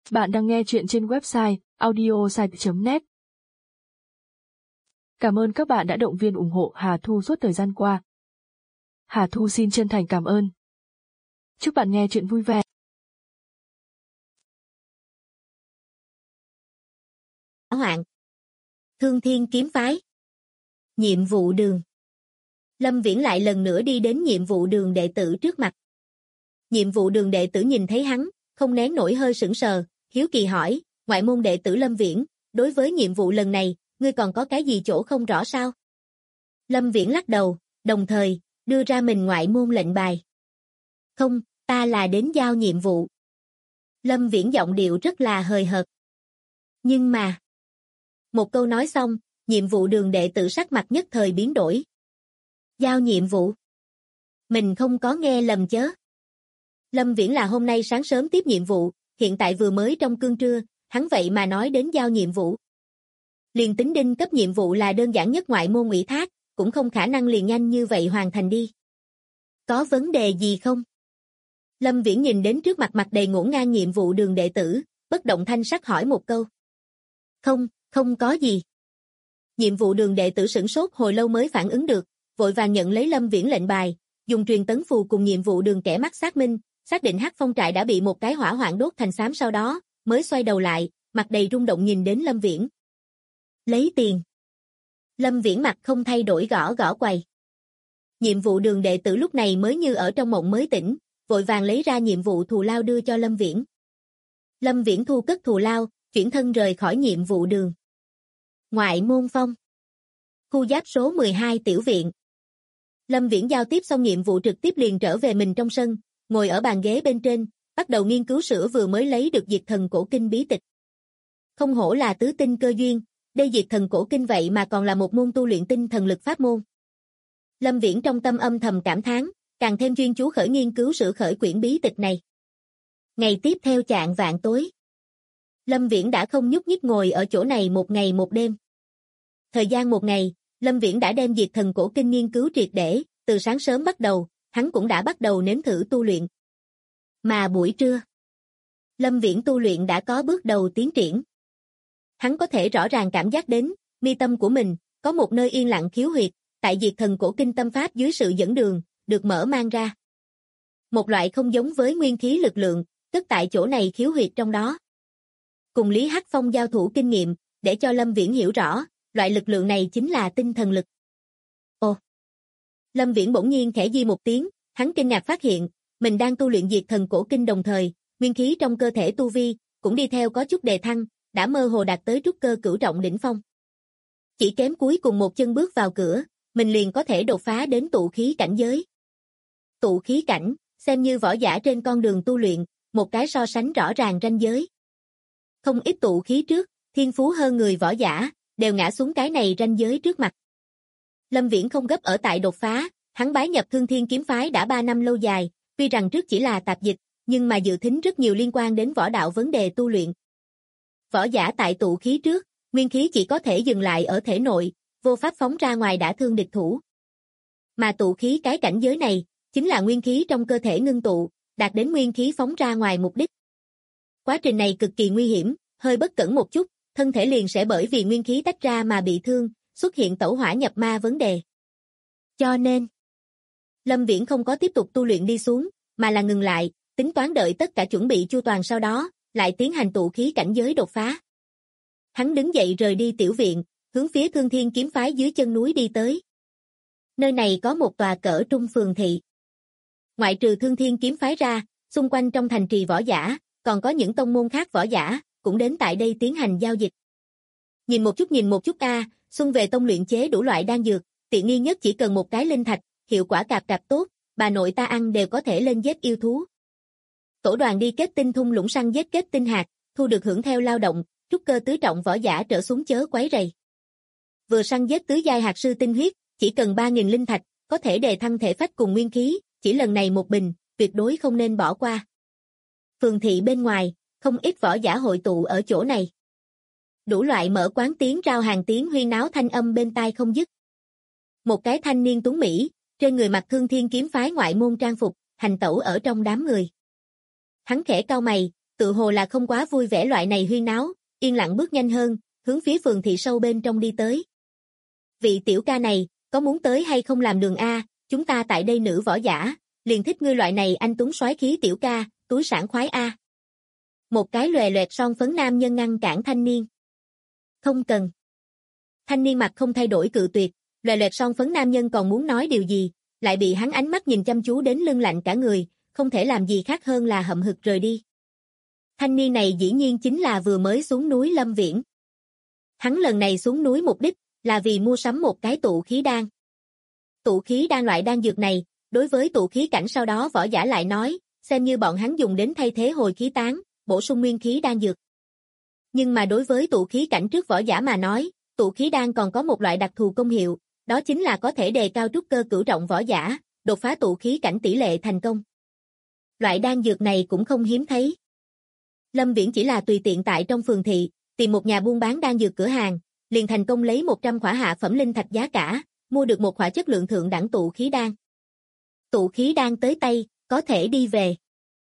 Bạn đang nghe chuyện trên website audiosite.net. Cảm ơn các bạn đã động viên ủng hộ Hà Thu suốt thời gian qua. Hà Thu xin chân thành cảm ơn. Chúc bạn nghe chuyện vui vẻ. Hoạn. Thương Thiên kiếm phái. Nhiệm vụ đường. Lâm Viễn lại lần nữa đi đến nhiệm vụ đường đệ tử trước mặt. Nhiệm vụ đường đệ tử nhìn thấy hắn, không nén nổi hơi sững sờ, hiếu kỳ hỏi, ngoại môn đệ tử Lâm Viễn, đối với nhiệm vụ lần này, ngươi còn có cái gì chỗ không rõ sao? Lâm Viễn lắc đầu, đồng thời, đưa ra mình ngoại môn lệnh bài. Không, ta là đến giao nhiệm vụ. Lâm Viễn giọng điệu rất là hời hợt. Nhưng mà... Một câu nói xong, nhiệm vụ đường đệ tử sắc mặt nhất thời biến đổi. Giao nhiệm vụ? Mình không có nghe lầm chớ. Lâm Viễn là hôm nay sáng sớm tiếp nhiệm vụ, hiện tại vừa mới trong cơm trưa, hắn vậy mà nói đến giao nhiệm vụ. Liền tính đinh cấp nhiệm vụ là đơn giản nhất ngoại môn ủy thác, cũng không khả năng liền nhanh như vậy hoàn thành đi. Có vấn đề gì không? Lâm Viễn nhìn đến trước mặt mặt đầy ngổn ngang nhiệm vụ đường đệ tử, bất động thanh sắc hỏi một câu. Không có gì. Nhiệm vụ đường đệ tử sửng sốt hồi lâu mới phản ứng được, vội vàng nhận lấy Lâm Viễn lệnh bài, dùng truyền tấn phù cùng nhiệm vụ đường kẻ mắt xác minh, xác định Hắc Phong trại đã bị một cái hỏa hoạn đốt thành xám sau đó, mới xoay đầu lại, mặt đầy rung động nhìn đến Lâm Viễn. Lấy tiền. Lâm Viễn mặt không thay đổi gõ gõ quầy. Nhiệm vụ đường đệ tử lúc này mới như ở trong mộng mới tỉnh, vội vàng lấy ra nhiệm vụ thù lao đưa cho Lâm Viễn. Lâm Viễn thu cất thù lao, chuyển thân rời khỏi nhiệm vụ đường. Ngoại môn phong. Khu giáp số 12 tiểu viện. Lâm Viễn giao tiếp xong nhiệm vụ trực tiếp liền trở về mình trong sân, ngồi ở bàn ghế bên trên, bắt đầu nghiên cứu sửa vừa mới lấy được Diệt Thần Cổ Kinh bí tịch. Không hổ là tứ tinh cơ duyên, đây Diệt Thần Cổ Kinh vậy mà còn là một môn tu luyện tinh thần lực pháp môn. Lâm Viễn trong tâm âm thầm cảm thán, càng thêm chuyên chú khởi nghiên cứu sửa khởi quyển bí tịch này. Ngày tiếp theo chạng vạn tối. Lâm Viễn đã không nhúc nhích ngồi ở chỗ này một ngày một đêm. Thời gian một ngày, Lâm Viễn đã đem Diệt Thần Cổ Kinh nghiên cứu triệt để, từ sáng sớm bắt đầu, hắn cũng đã bắt đầu nếm thử tu luyện. Mà buổi trưa, Lâm Viễn tu luyện đã có bước đầu tiến triển. Hắn có thể rõ ràng cảm giác đến, mi tâm của mình, có một nơi yên lặng khiếu huyệt, tại Diệt Thần Cổ Kinh tâm pháp dưới sự dẫn đường, được mở mang ra. Một loại không giống với nguyên khí lực lượng, tức tại chỗ này khiếu huyệt trong đó. Cùng Lý Hắc Phong giao thủ kinh nghiệm, để cho Lâm Viễn hiểu rõ, loại lực lượng này chính là tinh thần lực. Ồ! Lâm Viễn bỗng nhiên khẽ di một tiếng, hắn kinh ngạc phát hiện, mình đang tu luyện Diệt Thần Cổ Kinh đồng thời, nguyên khí trong cơ thể tu vi, cũng đi theo có chút đề thăng, đã mơ hồ đạt tới trúc cơ cửu trọng đỉnh phong. Chỉ kém cuối cùng một chân bước vào cửa, mình liền có thể đột phá đến tụ khí cảnh giới. Tụ khí cảnh, xem như võ giả trên con đường tu luyện, một cái so sánh rõ ràng ranh giới. Không ít tụ khí trước, thiên phú hơn người võ giả, đều ngã xuống cái này ranh giới trước mặt. Lâm Viễn không gấp ở tại đột phá, hắn bái nhập Thương Thiên kiếm phái đã 3 năm lâu dài, tuy rằng trước chỉ là tạp dịch, nhưng mà dự thính rất nhiều liên quan đến võ đạo vấn đề tu luyện. Võ giả tại tụ khí trước, nguyên khí chỉ có thể dừng lại ở thể nội, vô pháp phóng ra ngoài đả thương địch thủ. Mà tụ khí cái cảnh giới này, chính là nguyên khí trong cơ thể ngưng tụ, đạt đến nguyên khí phóng ra ngoài mục đích. Quá trình này cực kỳ nguy hiểm, hơi bất cẩn một chút, thân thể liền sẽ bởi vì nguyên khí tách ra mà bị thương, xuất hiện tẩu hỏa nhập ma vấn đề. Cho nên, Lâm Viễn không có tiếp tục tu luyện đi xuống, mà là ngừng lại, tính toán đợi tất cả chuẩn bị chu toàn sau đó, lại tiến hành tụ khí cảnh giới đột phá. Hắn đứng dậy rời đi tiểu viện, hướng phía Thương Thiên kiếm phái dưới chân núi đi tới. Nơi này có một tòa cỡ trung phường thị. Ngoại trừ Thương Thiên kiếm phái ra, xung quanh trong thành trì võ giả, còn có những tông môn khác võ giả, cũng đến tại đây tiến hành giao dịch. Nhìn một chút xuân về tông luyện chế đủ loại đan dược, tiện nghi nhất chỉ cần một cái linh thạch, hiệu quả cạp cạp tốt, bà nội ta ăn đều có thể lên giết yêu thú. Tổ đoàn đi kết tinh thung lũng săn giết kết tinh hạt, thu được hưởng theo lao động, trúc cơ tứ trọng võ giả trở xuống chớ quấy rầy. Vừa săn giết tứ giai hạt sư tinh huyết, chỉ cần 3.000 linh thạch, có thể đề thăng thể phách cùng nguyên khí, chỉ lần này một bình, tuyệt đối không nên bỏ qua. Phường thị bên ngoài, không ít võ giả hội tụ ở chỗ này. Đủ loại mở quán tiếng rao hàng tiếng huyên náo thanh âm bên tai không dứt. Một cái thanh niên tuấn mỹ, trên người mặc Thương Thiên kiếm phái ngoại môn trang phục, hành tẩu ở trong đám người. Hắn khẽ cau mày, tự hồ là không quá vui vẻ loại này huyên náo, yên lặng bước nhanh hơn, hướng phía phường thị sâu bên trong đi tới. Vị tiểu ca này, có muốn tới hay không làm đường A, chúng ta tại đây nữ võ giả, liền thích ngươi loại này anh tuấn soái khí tiểu ca, túi sảng khoái A. Một cái lòe loẹt son phấn nam nhân ngăn cản thanh niên. Không cần. Thanh niên mặt không thay đổi cự tuyệt, lòe loẹt son phấn nam nhân còn muốn nói điều gì, lại bị hắn ánh mắt nhìn chăm chú đến lưng lạnh cả người, không thể làm gì khác hơn là hậm hực rời đi. Thanh niên này dĩ nhiên chính là vừa mới xuống núi Lâm Viễn. Hắn lần này xuống núi mục đích là vì mua sắm một cái tụ khí đan. Tụ khí đan loại đan dược này, đối với tụ khí cảnh sau đó võ giả lại nói, xem như bọn hắn dùng đến thay thế hồi khí tán, bổ sung nguyên khí đan dược. Nhưng mà đối với tụ khí cảnh trước võ giả mà nói, tụ khí đan còn có một loại đặc thù công hiệu, đó chính là có thể đề cao trúc cơ cửu trọng võ giả, đột phá tụ khí cảnh tỷ lệ thành công. Loại đan dược này cũng không hiếm thấy. Lâm Viễn chỉ là tùy tiện tại trong phường thị, tìm một nhà buôn bán đan dược cửa hàng, liền thành công lấy 100 khỏa hạ phẩm linh thạch giá cả, mua được một khỏa chất lượng thượng đẳng tụ khí đan. Tụ khí đan tới tay, có thể đi về.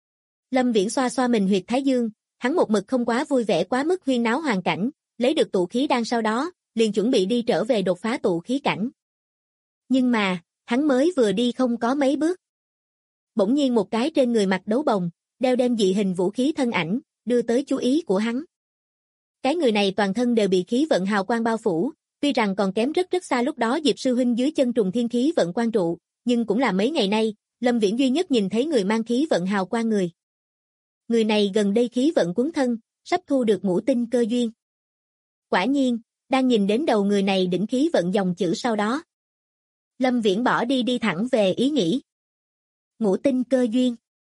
Lâm Viễn xoa xoa mình huyệt thái dương, hắn một mực không quá vui vẻ quá mức huyên náo hoàn cảnh, lấy được tụ khí đan sau đó, liền chuẩn bị đi trở về đột phá tụ khí cảnh. Nhưng mà, hắn mới vừa đi không có mấy bước. Bỗng nhiên một cái trên người mặc đấu bồng, đeo đem dị hình vũ khí thân ảnh, đưa tới chú ý của hắn. Cái người này toàn thân đều bị khí vận hào quang bao phủ, tuy rằng còn kém rất rất xa lúc đó Diệp sư huynh dưới chân trùng thiên khí vận quan trụ, nhưng cũng là mấy ngày nay, Lâm Viễn duy nhất nhìn thấy người mang khí vận hào quang người. Người này gần đây khí vận cuốn thân, sắp thu được ngũ tinh cơ duyên. Quả nhiên, đang nhìn đến đầu người này đỉnh khí vận dòng chữ sau đó. Lâm Viễn bỏ đi thẳng về ý nghĩ. Ngũ tinh cơ duyên.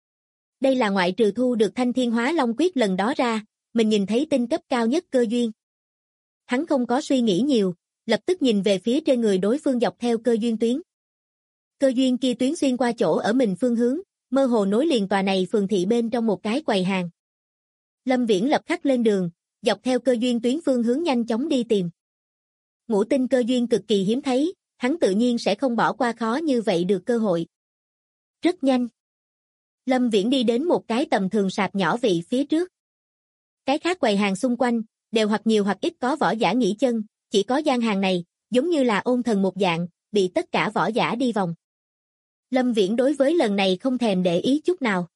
Đây là ngoại trừ thu được Thanh Thiên Hóa Long Quyết lần đó ra, mình nhìn thấy tinh cấp cao nhất cơ duyên. Hắn không có suy nghĩ nhiều, lập tức nhìn về phía trên người đối phương dọc theo cơ duyên tuyến. Cơ duyên kia tuyến xuyên qua chỗ ở mình phương hướng, mơ hồ nối liền tòa này phường thị bên trong một cái quầy hàng. Lâm Viễn lập khắc lên đường, dọc theo cơ duyên tuyến phương hướng nhanh chóng đi tìm. Ngũ tinh cơ duyên cực kỳ hiếm thấy, hắn tự nhiên sẽ không bỏ qua khó như vậy được cơ hội. Rất nhanh. Lâm Viễn đi đến một cái tầm thường sạp nhỏ vị phía trước. Cái khác quầy hàng xung quanh, đều hoặc nhiều hoặc ít có võ giả nghỉ chân, chỉ có gian hàng này, giống như là ôn thần một dạng, bị tất cả võ giả đi vòng. Lâm Viễn đối với lần này không thèm để ý chút nào.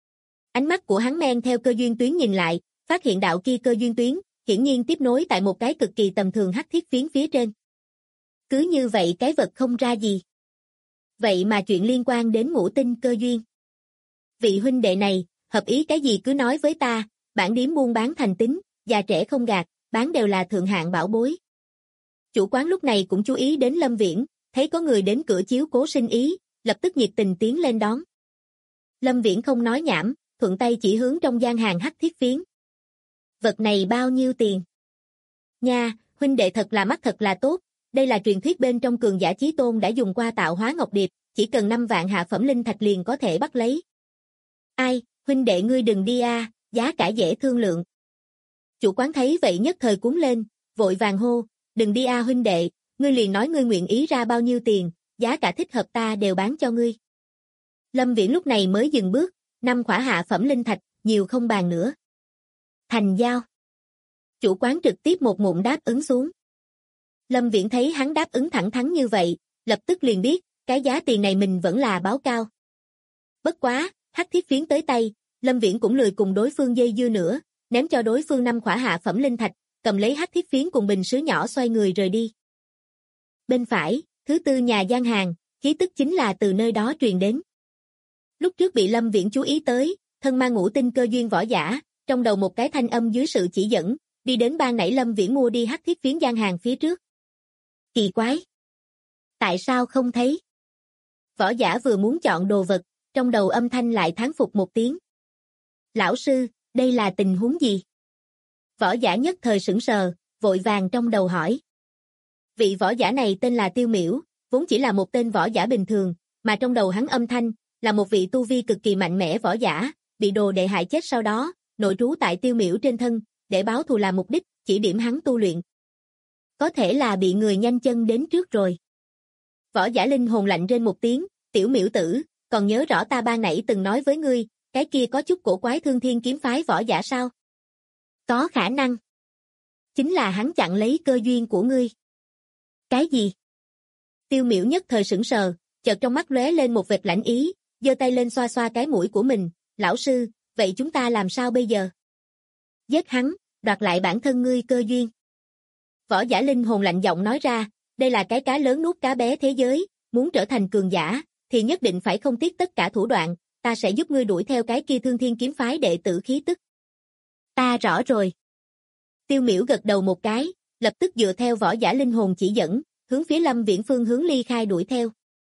Ánh mắt của hắn men theo cơ duyên tuyến nhìn lại, phát hiện đạo kia cơ duyên tuyến, hiển nhiên tiếp nối tại một cái cực kỳ tầm thường hắc thiết phiến phía trên. Cứ như vậy cái vật không ra gì. Vậy mà chuyện liên quan đến ngũ tinh cơ duyên. Vị huynh đệ này, hợp ý cái gì cứ nói với ta, bản điếm buôn bán thành tín, già trẻ không gạt, bán đều là thượng hạng bảo bối. Chủ quán lúc này cũng chú ý đến Lâm Viễn, thấy có người đến cửa chiếu cố sinh ý, lập tức nhiệt tình tiến lên đón. Lâm Viễn không nói nhảm, thuận tay chỉ hướng trong gian hàng hắc thiết phiến. Vật này bao nhiêu tiền? Nha, huynh đệ thật là mắt thật là tốt, đây là truyền thuyết bên trong cường giả chí tôn đã dùng qua tạo hóa ngọc điệp, chỉ cần 5 vạn hạ phẩm linh thạch liền có thể bắt lấy. Ai, huynh đệ ngươi đừng đi a, giá cả dễ thương lượng. Chủ quán thấy vậy nhất thời cuống lên, vội vàng hô, đừng đi a huynh đệ, ngươi liền nói ngươi nguyện ý ra bao nhiêu tiền, giá cả thích hợp ta đều bán cho ngươi. Lâm Viễn lúc này mới dừng bước, 5 khỏa hạ phẩm linh thạch, nhiều không bàn nữa. Thành giao. Chủ quán trực tiếp một ngụm đáp ứng xuống. Lâm Viễn thấy hắn đáp ứng thẳng thắn như vậy, lập tức liền biết, cái giá tiền này mình vẫn là báo cao. Bất quá, hắc thiết phiến tới tay, Lâm Viễn cũng lười cùng đối phương dây dưa nữa, ném cho đối phương 5 khỏa hạ phẩm linh thạch, cầm lấy hắc thiết phiến cùng bình sứ nhỏ xoay người rời đi. Bên phải, thứ tư nhà gian hàng, khí tức chính là từ nơi đó truyền đến. Lúc trước bị Lâm Viễn chú ý tới, thân mang ngũ tinh cơ duyên võ giả, trong đầu một cái thanh âm dưới sự chỉ dẫn, đi đến ban nãy Lâm Viễn mua đi hắc thiết phiến gian hàng phía trước. Kỳ quái! Tại sao không thấy? Võ giả vừa muốn chọn đồ vật, trong đầu âm thanh lại thán phục một tiếng. Lão sư, đây là tình huống gì? Võ giả nhất thời sững sờ, vội vàng trong đầu hỏi. Vị võ giả này tên là Tiêu Miểu, vốn chỉ là một tên võ giả bình thường, mà trong đầu hắn âm thanh, là một vị tu vi cực kỳ mạnh mẽ võ giả, bị đồ đệ hại chết sau đó, nội trú tại Tiêu Miểu trên thân, để báo thù làm mục đích, chỉ điểm hắn tu luyện. Có thể là bị người nhanh chân đến trước rồi. Võ giả linh hồn lạnh rên một tiếng, Tiểu Miểu tử, còn nhớ rõ ta ban nãy từng nói với ngươi, cái kia có chút cổ quái Thương Thiên kiếm phái võ giả sao? Có khả năng. Chính là hắn chặn lấy cơ duyên của ngươi. Cái gì? Tiêu Miểu nhất thời sững sờ, chợt trong mắt lóe lên một vệt lạnh ý, giơ tay lên xoa xoa cái mũi của mình, lão sư, vậy chúng ta làm sao bây giờ? Giết hắn, đoạt lại bản thân ngươi cơ duyên. Võ giả linh hồn lạnh giọng nói ra, đây là cái cá lớn nuốt cá bé thế giới, muốn trở thành cường giả, thì nhất định phải không tiếc tất cả thủ đoạn, ta sẽ giúp ngươi đuổi theo cái kia Thương Thiên kiếm phái đệ tử khí tức. Ta rõ rồi. Tiêu Miểu gật đầu một cái, lập tức dựa theo võ giả linh hồn chỉ dẫn, hướng phía Lâm Viễn phương hướng ly khai đuổi theo.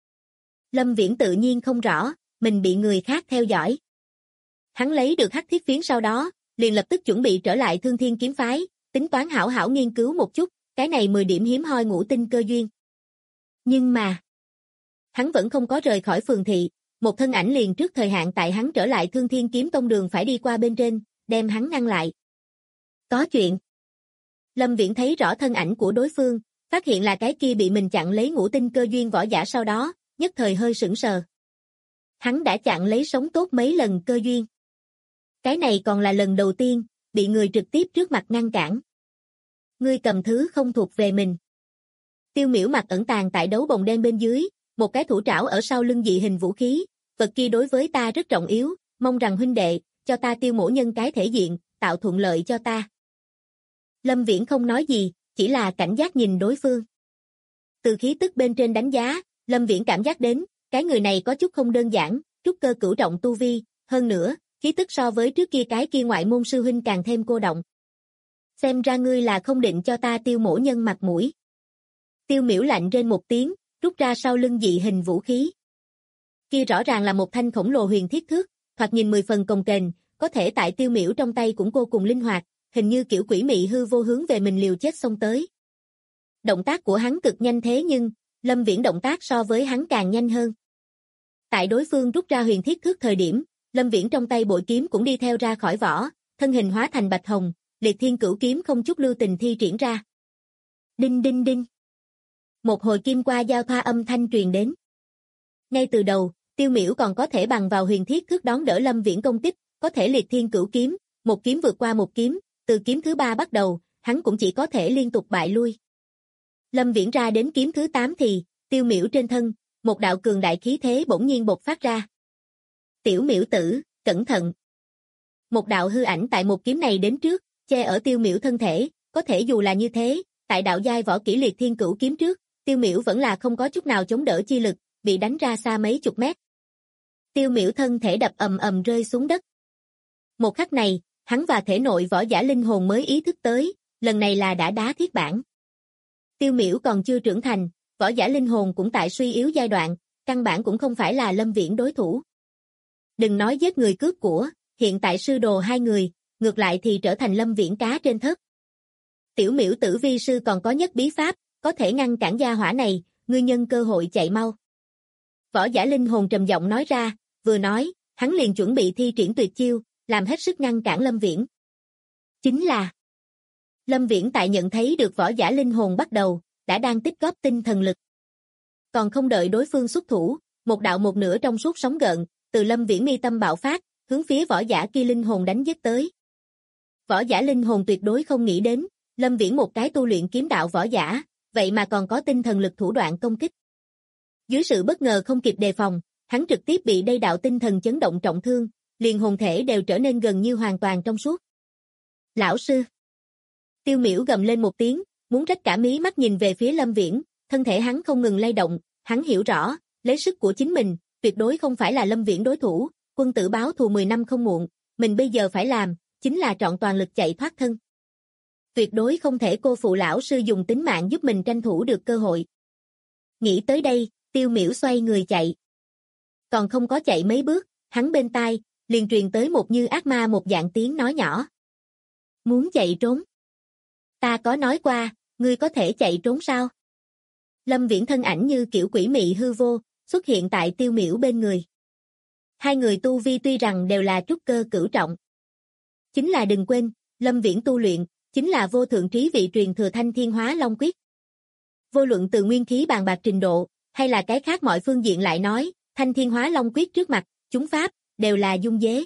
Lâm Viễn tự nhiên không rõ, mình bị người khác theo dõi. Hắn lấy được hắc thiết phiến sau đó, liền lập tức chuẩn bị trở lại Thương Thiên kiếm phái, tính toán hảo hảo nghiên cứu một chút, cái này 10 điểm hiếm hoi ngũ tinh cơ duyên. Nhưng mà, hắn vẫn không có rời khỏi phường thị, một thân ảnh liền trước thời hạn tại hắn trở lại Thương Thiên kiếm tông đường phải đi qua bên trên, đem hắn ngăn lại. Có chuyện. Lâm Viễn thấy rõ thân ảnh của đối phương, phát hiện là cái kia bị mình chặn lấy ngũ tinh cơ duyên võ giả sau đó, nhất thời hơi sững sờ. Hắn đã chặn lấy sống tốt mấy lần cơ duyên. Cái này còn là lần đầu tiên, bị người trực tiếp trước mặt ngăn cản. Ngươi cầm thứ không thuộc về mình. Tiêu Miểu mặt ẩn tàng tại đấu bồng đen bên dưới, một cái thủ trảo ở sau lưng dị hình vũ khí, vật kia đối với ta rất trọng yếu, mong rằng huynh đệ, cho ta tiêu mổ nhân cái thể diện, tạo thuận lợi cho ta. Lâm Viễn không nói gì, chỉ là cảnh giác nhìn đối phương. Từ khí tức bên trên đánh giá, Lâm Viễn cảm giác đến, cái người này có chút không đơn giản, trúc cơ cửu trọng tu vi, hơn nữa, khí tức so với trước kia cái kia ngoại môn sư huynh càng thêm cô động. Xem ra ngươi là không định cho ta tiêu mổ nhân mặt mũi. Tiêu Miểu lạnh trên một tiếng, rút ra sau lưng dị hình vũ khí. Kia rõ ràng là một thanh khổng lồ huyền thiết thước, thoạt nhìn 10 phần cồng kềnh, có thể tại Tiêu Miểu trong tay cũng vô cùng linh hoạt, hình như kiểu quỷ mị hư vô hướng về mình liều chết xông tới. Động tác của hắn cực nhanh thế nhưng, Lâm Viễn động tác so với hắn càng nhanh hơn. Tại đối phương rút ra huyền thiết thước thời điểm, Lâm Viễn trong tay bội kiếm cũng đi theo ra khỏi vỏ, thân hình hóa thành bạch hồng, liệt thiên cửu kiếm không chút lưu tình thi triển ra. Đinh đinh đinh. Một hồi kim qua giao thoa âm thanh truyền đến. Ngay từ đầu, Tiêu Miểu còn có thể bằng vào huyền thiết thước đón đỡ Lâm Viễn công kích, có thể liệt thiên cửu kiếm, một kiếm vượt qua một kiếm, từ kiếm thứ 3 bắt đầu, hắn cũng chỉ có thể liên tục bại lui. Lâm Viễn ra đến kiếm thứ 8 thì, Tiêu Miểu trên thân, một đạo cường đại khí thế bỗng nhiên bộc phát ra. Tiểu Miểu tử, cẩn thận. Một đạo hư ảnh tại một kiếm này đến trước, che ở Tiêu Miểu thân thể, có thể dù là như thế, tại đạo giai võ kỹ liệt thiên cửu kiếm trước, Tiêu Miểu vẫn là không có chút nào chống đỡ chi lực, bị đánh ra xa mấy chục mét. Tiêu Miểu thân thể đập ầm ầm rơi xuống đất. Một khắc này, hắn và thể nội võ giả linh hồn mới ý thức tới, lần này là đã đá thiết bản. Tiêu Miểu còn chưa trưởng thành, võ giả linh hồn cũng tại suy yếu giai đoạn, căn bản cũng không phải là Lâm Viễn đối thủ. Đừng nói giết người cướp của, hiện tại sư đồ hai người, ngược lại thì trở thành Lâm Viễn cá trên thớt. Tiểu Miểu tử vi sư còn có nhất bí pháp, có thể ngăn cản gia hỏa này, ngươi nhân cơ hội chạy mau. Võ giả linh hồn trầm giọng nói ra, vừa nói, hắn liền chuẩn bị thi triển tuyệt chiêu, làm hết sức ngăn cản Lâm Viễn. Chính là Lâm Viễn tại nhận thấy được võ giả linh hồn bắt đầu, đã đang tích góp tinh thần lực. Còn không đợi đối phương xuất thủ, một đạo một nửa trong suốt sóng gợn, từ Lâm Viễn mi tâm bạo phát, hướng phía võ giả kia linh hồn đánh giết tới. Võ giả linh hồn tuyệt đối không nghĩ đến, Lâm Viễn một cái tu luyện kiếm đạo võ giả, vậy mà còn có tinh thần lực thủ đoạn công kích. Dưới sự bất ngờ không kịp đề phòng, hắn trực tiếp bị đây đạo tinh thần chấn động trọng thương, liền hồn thể đều trở nên gần như hoàn toàn trong suốt. Lão sư! Tiêu Miểu gầm lên một tiếng, muốn rách cả mí mắt nhìn về phía Lâm Viễn, thân thể hắn không ngừng lay động, hắn hiểu rõ, lấy sức của chính mình, tuyệt đối không phải là Lâm Viễn đối thủ, quân tử báo thù 10 năm không muộn, mình bây giờ phải làm, chính là trọn toàn lực chạy thoát thân. Tuyệt đối không thể cô phụ lão sư dùng tính mạng giúp mình tranh thủ được cơ hội. Nghĩ tới đây, Tiêu Miểu xoay người chạy. Còn không có chạy mấy bước, hắn bên tai, liền truyền tới một như ác ma một dạng tiếng nói nhỏ. Muốn chạy trốn? Ta có nói qua, ngươi có thể chạy trốn sao? Lâm Viễn thân ảnh như kiểu quỷ mị hư vô, xuất hiện tại Tiêu Miểu bên người. Hai người tu vi tuy rằng đều là trúc cơ cửu trọng. Chính là đừng quên, Lâm Viễn tu luyện, chính là vô thượng trí vị truyền thừa Thanh Thiên Hóa Long Quyết. Vô luận từ nguyên khí bàn bạc trình độ, hay là cái khác mọi phương diện lại nói, Thanh Thiên Hóa Long Quyết trước mặt, chúng pháp, đều là dung dế.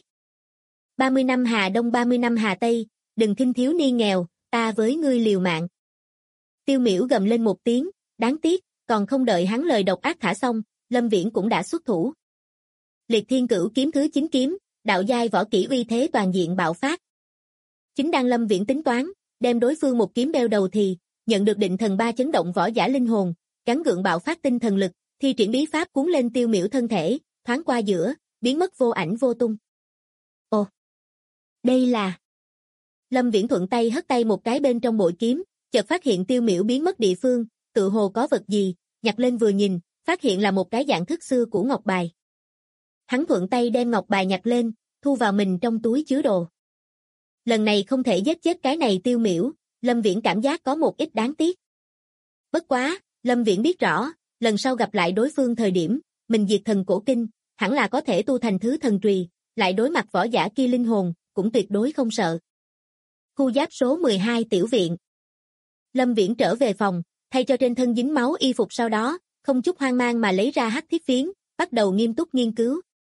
30 năm hà đông 30 năm hà tây, đừng khinh thiếu niên nghèo, ta với ngươi liều mạng. Tiêu Miểu gầm lên một tiếng, đáng tiếc, còn không đợi hắn lời độc ác thả xong, Lâm Viễn cũng đã xuất thủ. Liệt Thiên Cửu kiếm thứ 9 kiếm, đạo giai võ kỹ uy thế toàn diện bạo phát. Chính đang Lâm Viễn tính toán, đem đối phương một kiếm beo đầu thì, nhận được định thần 3 chấn động võ giả linh hồn, gắn gượng bạo phát tinh thần lực, thi triển bí pháp cuốn lên Tiêu Miểu thân thể, thoáng qua giữa, biến mất vô ảnh vô tung. Ồ, đây là... Lâm Viễn thuận tay hất tay một cái bên trong bội kiếm, chợt phát hiện Tiêu Miểu biến mất địa phương, tự hồ có vật gì, nhặt lên vừa nhìn, phát hiện là một cái dạng thức xưa của ngọc bài. Hắn thuận tay đem ngọc bài nhặt lên, thu vào mình trong túi chứa đồ. Lần này không thể giết chết cái này Tiêu Miểu, Lâm Viễn cảm giác có một ít đáng tiếc. Bất quá, Lâm Viễn biết rõ, lần sau gặp lại đối phương thời điểm, mình diệt thần cổ kinh, hẳn là có thể tu thành thứ thần trùy, lại đối mặt võ giả kia linh hồn, cũng tuyệt đối không sợ. Khu giáp số 12 tiểu viện. Lâm Viễn trở về phòng, thay cho trên thân dính máu y phục sau đó, không chút hoang mang mà lấy ra hắc thiết phiến, bắt đầu nghiêm túc nghiên cứu.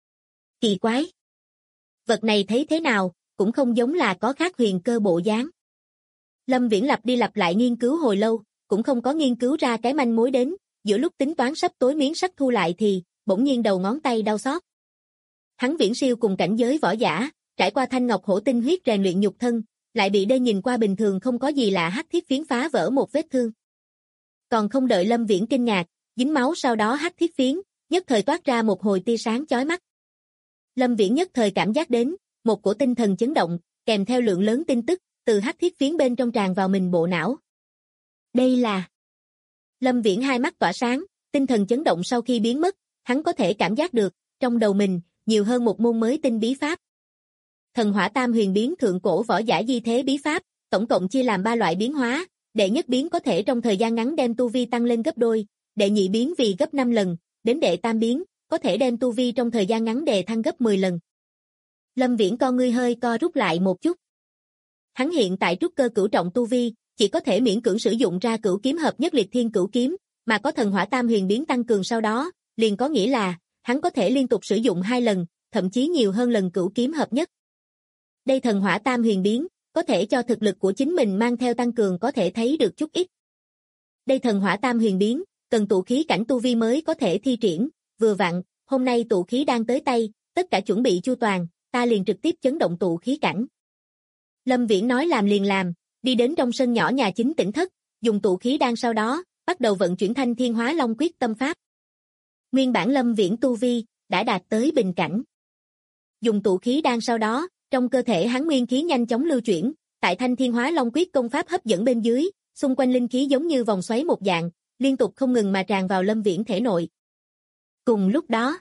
Kỳ quái! Vật này thấy thế nào, cũng không giống là có khác huyền cơ bộ dáng. Lâm Viễn lặp đi lặp lại nghiên cứu hồi lâu, cũng không có nghiên cứu ra cái manh mối đến, giữa lúc tính toán sắp tối miếng sắt thu lại thì, bỗng nhiên đầu ngón tay đau xót. Hắn viễn siêu cùng cảnh giới võ giả, trải qua thanh ngọc hổ tinh huyết rèn luyện nhục thân, lại bị đây nhìn qua bình thường không có gì lạ hắc thiết phiến phá vỡ một vết thương. Còn không đợi Lâm Viễn kinh ngạc, dính máu sau đó hắc thiết phiến, nhất thời toát ra một hồi tia sáng chói mắt. Lâm Viễn nhất thời cảm giác đến, một cổ tinh thần chấn động, kèm theo lượng lớn tin tức, từ hắc thiết phiến bên trong tràn vào mình bộ não. Đây là... Lâm Viễn hai mắt tỏa sáng, tinh thần chấn động sau khi biến mất, hắn có thể cảm giác được, trong đầu mình, nhiều hơn một môn mới tinh bí pháp. Thần hỏa tam huyền biến thượng cổ võ giả di thế bí pháp, tổng cộng chia làm 3 loại biến hóa, đệ nhất biến có thể trong thời gian ngắn đem tu vi tăng lên gấp đôi, đệ nhị biến vì gấp 5 lần, đến đệ tam biến, có thể đem tu vi trong thời gian ngắn đề thăng gấp 10 lần. Lâm Viễn con ngươi hơi co rút lại một chút. Hắn hiện tại trúc cơ cửu trọng tu vi, chỉ có thể miễn cưỡng sử dụng ra cửu kiếm hợp nhất liệt thiên cửu kiếm, mà có thần hỏa tam huyền biến tăng cường sau đó, liền có nghĩa là, hắn có thể liên tục sử dụng 2 lần, thậm chí nhiều hơn lần cửu kiếm hợp nhất. Đây thần hỏa tam huyền biến, có thể cho thực lực của chính mình mang theo tăng cường có thể thấy được chút ít. Đây thần hỏa tam huyền biến, cần tụ khí cảnh tu vi mới có thể thi triển, vừa vặn, hôm nay tụ khí đang tới tay, tất cả chuẩn bị chu toàn, ta liền trực tiếp chấn động tụ khí cảnh. Lâm Viễn nói làm liền làm, đi đến trong sân nhỏ nhà chính tỉnh thất, dùng tụ khí đan sau đó, bắt đầu vận chuyển thanh thiên hóa long quyết tâm pháp. Nguyên bản Lâm Viễn tu vi, đã đạt tới bình cảnh. Dùng tụ khí đan sau đó, trong cơ thể hắn nguyên khí nhanh chóng lưu chuyển, tại thanh thiên hóa long quyết công pháp hấp dẫn bên dưới, xung quanh linh khí giống như vòng xoáy một dạng, liên tục không ngừng mà tràn vào Lâm Viễn thể nội. Cùng lúc đó,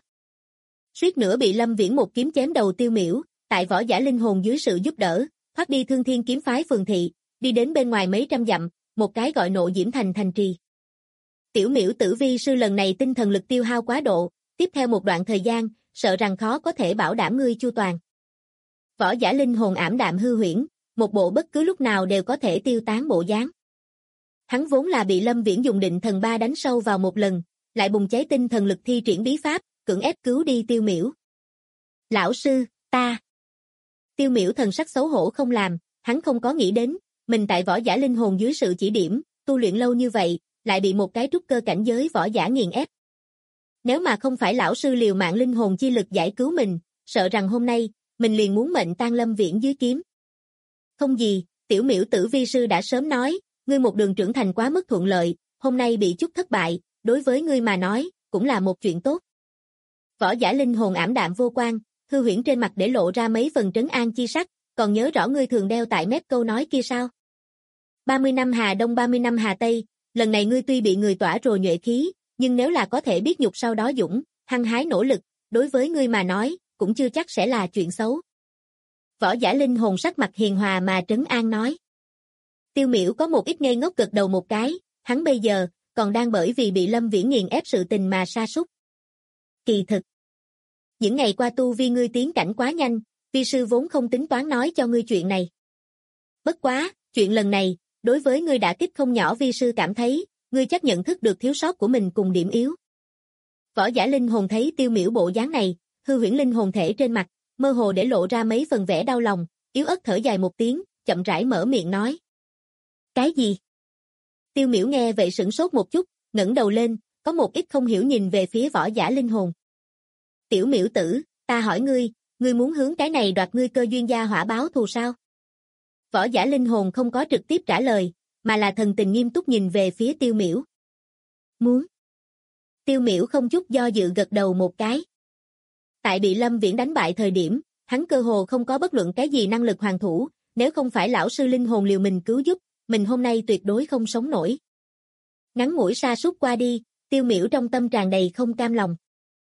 suýt nữa bị Lâm Viễn một kiếm chém đầu Tiêu Miểu, tại võ giả linh hồn dưới sự giúp đỡ, thoát đi Thương Thiên kiếm phái phường thị, đi đến bên ngoài mấy trăm dặm, một cái gọi Nộ Diễm thành thành trì. Tiểu Miểu tử vi sư lần này tinh thần lực tiêu hao quá độ, tiếp theo một đoạn thời gian, sợ rằng khó có thể bảo đảm ngươi chu toàn. Võ giả linh hồn ảm đạm hư huyễn, một bộ bất cứ lúc nào đều có thể tiêu tán bộ dáng. Hắn vốn là bị Lâm Viễn dùng định thần 3 đánh sâu vào một lần, lại bùng cháy tinh thần lực thi triển bí pháp, cưỡng ép cứu đi Tiêu Miểu. Lão sư, ta. Tiêu Miểu thần sắc xấu hổ không làm, hắn không có nghĩ đến, mình tại võ giả linh hồn dưới sự chỉ điểm, tu luyện lâu như vậy, lại bị một cái trúc cơ cảnh giới võ giả nghiền ép. Nếu mà không phải lão sư liều mạng linh hồn chi lực giải cứu mình, sợ rằng hôm nay, mình liền muốn mệnh tan Lâm Viễn dưới kiếm. Không gì, Tiểu Miểu tử vi sư đã sớm nói, ngươi một đường trưởng thành quá mức thuận lợi, hôm nay bị chút thất bại, đối với ngươi mà nói, cũng là một chuyện tốt. Võ giả linh hồn ảm đạm vô quan, hư huyễn trên mặt để lộ ra mấy phần trấn an chi sắc, còn nhớ rõ ngươi thường đeo tại mép câu nói kia sao? 30 năm Hà Đông 30 năm Hà Tây, lần này ngươi tuy bị người tỏa rồ nhuệ khí, nhưng nếu là có thể biết nhục sau đó dũng, hăng hái nỗ lực, đối với ngươi mà nói, cũng chưa chắc sẽ là chuyện xấu. Võ giả linh hồn sắc mặt hiền hòa mà trấn an nói. Tiêu Miểu có một ít ngây ngốc gật đầu một cái, hắn bây giờ, còn đang bởi vì bị Lâm Viễn nghiền ép sự tình mà sa sút. Kỳ thực, những ngày qua tu vi ngươi tiến cảnh quá nhanh, vi sư vốn không tính toán nói cho ngươi chuyện này. Bất quá, chuyện lần này, đối với ngươi đã kích không nhỏ vi sư cảm thấy, ngươi chắc nhận thức được thiếu sót của mình cùng điểm yếu. Võ giả linh hồn thấy Tiêu Miểu bộ dáng này, hư huyễn linh hồn thể trên mặt, mơ hồ để lộ ra mấy phần vẻ đau lòng, yếu ớt thở dài một tiếng, chậm rãi mở miệng nói. Cái gì? Tiêu Miểu nghe vậy sửng sốt một chút, ngẩng đầu lên, có một ít không hiểu nhìn về phía võ giả linh hồn. Tiểu Miểu tử, ta hỏi ngươi muốn hướng cái này đoạt ngươi cơ duyên gia hỏa báo thù sao? Võ giả linh hồn không có trực tiếp trả lời, mà là thần tình nghiêm túc nhìn về phía Tiêu Miểu. Muốn. Tiêu Miểu không chút do dự gật đầu một cái. Tại bị Lâm Viễn đánh bại thời điểm, hắn cơ hồ không có bất luận cái gì năng lực hoàn thủ, nếu không phải lão sư linh hồn liều mình cứu giúp, mình hôm nay tuyệt đối không sống nổi. Ngắn ngủi sa sút qua đi, Tiêu Miểu trong tâm tràn đầy không cam lòng.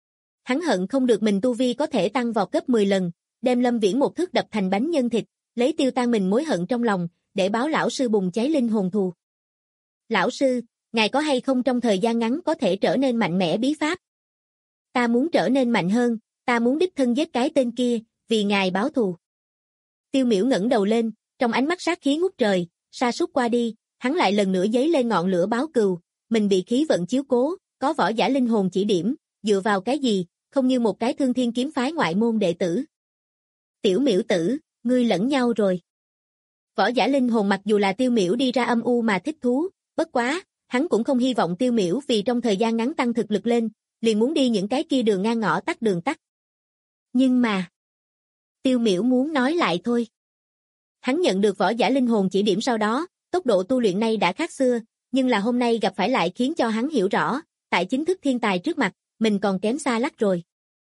Hắn hận không được mình tu vi có thể tăng vọt gấp 10 lần, đem Lâm Viễn một thước đập thành bánh nhân thịt, lấy tiêu tan mình mối hận trong lòng, để báo lão sư bùng cháy linh hồn thù. Lão sư, ngài có hay không trong thời gian ngắn có thể trở nên mạnh mẽ bí pháp? Ta muốn trở nên mạnh hơn, ta muốn đích thân giết cái tên kia, vì ngài báo thù. Tiêu Miểu ngẩng đầu lên, trong ánh mắt sát khí ngút trời, sa sút qua đi, hắn lại lần nữa giấy lên ngọn lửa báo cừu, mình bị khí vận chiếu cố, có võ giả linh hồn chỉ điểm, dựa vào cái gì, không như một cái Thương Thiên kiếm phái ngoại môn đệ tử. Tiểu Miểu tử, ngươi lẫn nhau rồi. Võ giả linh hồn mặc dù là Tiêu Miểu đi ra âm u mà thích thú, bất quá, hắn cũng không hy vọng Tiêu Miểu vì trong thời gian ngắn tăng thực lực lên, liền muốn đi những cái kia đường ngang ngõ tắt đường tắt. Nhưng mà, Tiêu Miểu muốn nói lại thôi. Hắn nhận được võ giả linh hồn chỉ điểm sau đó, tốc độ tu luyện này đã khác xưa, nhưng là hôm nay gặp phải lại khiến cho hắn hiểu rõ, tại chính thức thiên tài trước mặt, mình còn kém xa lắc rồi.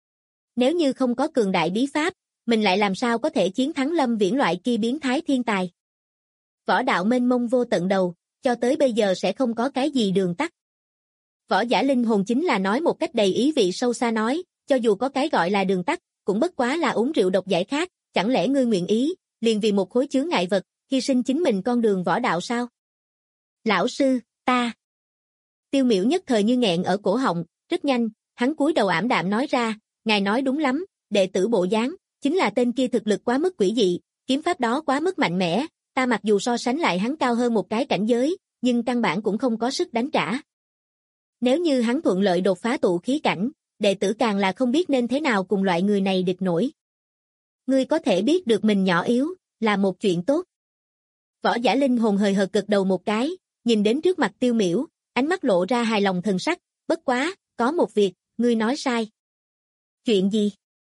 Nếu như không có cường đại bí pháp, mình lại làm sao có thể chiến thắng Lâm Viễn loại kia biến thái thiên tài. Võ đạo mênh mông vô tận đầu, cho tới bây giờ sẽ không có cái gì đường tắt. Võ giả linh hồn chính là nói một cách đầy ý vị sâu xa nói, cho dù có cái gọi là đường tắt, cũng bất quá là uống rượu độc giải khát, chẳng lẽ ngươi nguyện ý, liền vì một khối chướng ngại vật, hy sinh chính mình con đường võ đạo sao? Lão sư, ta. Tiêu Miểu nhất thời như nghẹn ở cổ họng, rất nhanh, hắn cúi đầu ảm đạm nói ra, ngài nói đúng lắm, đệ tử bộ dáng, chính là tên kia thực lực quá mức quỷ dị, kiếm pháp đó quá mức mạnh mẽ, ta mặc dù so sánh lại hắn cao hơn một cái cảnh giới, nhưng căn bản cũng không có sức đánh trả. Nếu như hắn thuận lợi đột phá tụ khí cảnh, đệ tử càng là không biết nên thế nào cùng loại người này địch nổi. Ngươi có thể biết được mình nhỏ yếu, là một chuyện tốt. Võ giả linh hồn hời hợt gật đầu một cái, nhìn đến trước mặt Tiêu Miểu, ánh mắt lộ ra hài lòng thần sắc, bất quá, có một việc, ngươi nói sai. Chuyện gì?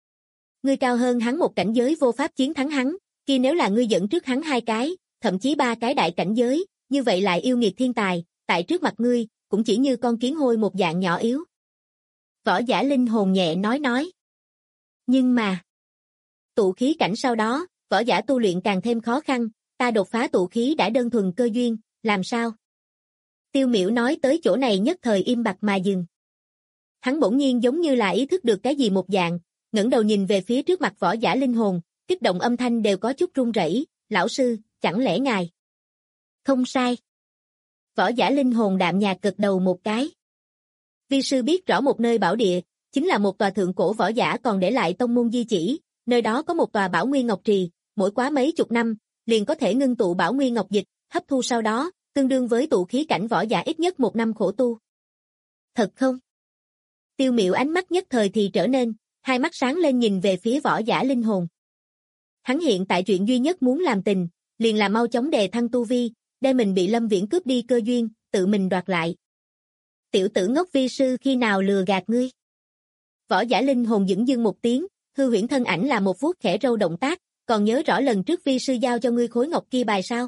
Ngươi cao hơn hắn một cảnh giới vô pháp chiến thắng hắn, kia nếu là ngươi dẫn trước hắn 2 cái, thậm chí 3 cái đại cảnh giới, như vậy lại yêu nghiệt thiên tài, tại trước mặt ngươi, cũng chỉ như con kiến hôi một dạng nhỏ yếu. Võ giả linh hồn nhẹ nói. Nhưng mà, tụ khí cảnh sau đó, võ giả tu luyện càng thêm khó khăn, ta đột phá tụ khí đã đơn thuần cơ duyên, làm sao? Tiêu Miểu nói tới chỗ này nhất thời im bặt mà dừng. Hắn bỗng nhiên giống như là ý thức được cái gì một dạng, ngẩng đầu nhìn về phía trước mặt võ giả linh hồn, kích động âm thanh đều có chút run rẩy, lão sư, chẳng lẽ ngài? Không sai. Võ giả linh hồn đạm nhạt gật đầu một cái. Vi sư biết rõ một nơi bảo địa, chính là một tòa thượng cổ võ giả còn để lại tông môn di chỉ, nơi đó có một tòa bảo nguyên ngọc trì, mỗi quá mấy chục năm, liền có thể ngưng tụ bảo nguyên ngọc dịch, hấp thu sau đó, tương đương với tụ khí cảnh võ giả ít nhất 1 năm khổ tu. Thật không? Tiêu Miểu ánh mắt nhất thời thì trở nên, hai mắt sáng lên nhìn về phía võ giả linh hồn. Hắn hiện tại chuyện duy nhất muốn làm tình, liền là mau chóng đề thăng tu vi, đem mình bị Lâm Viễn cướp đi cơ duyên, tự mình đoạt lại. Tiểu tử ngốc, vi sư khi nào lừa gạt ngươi? Võ giả linh hồn dửng dưng một tiếng, hư huyễn thân ảnh là một vuốt khẽ râu động tác, còn nhớ rõ lần trước vi sư giao cho ngươi khối ngọc kia bài sao?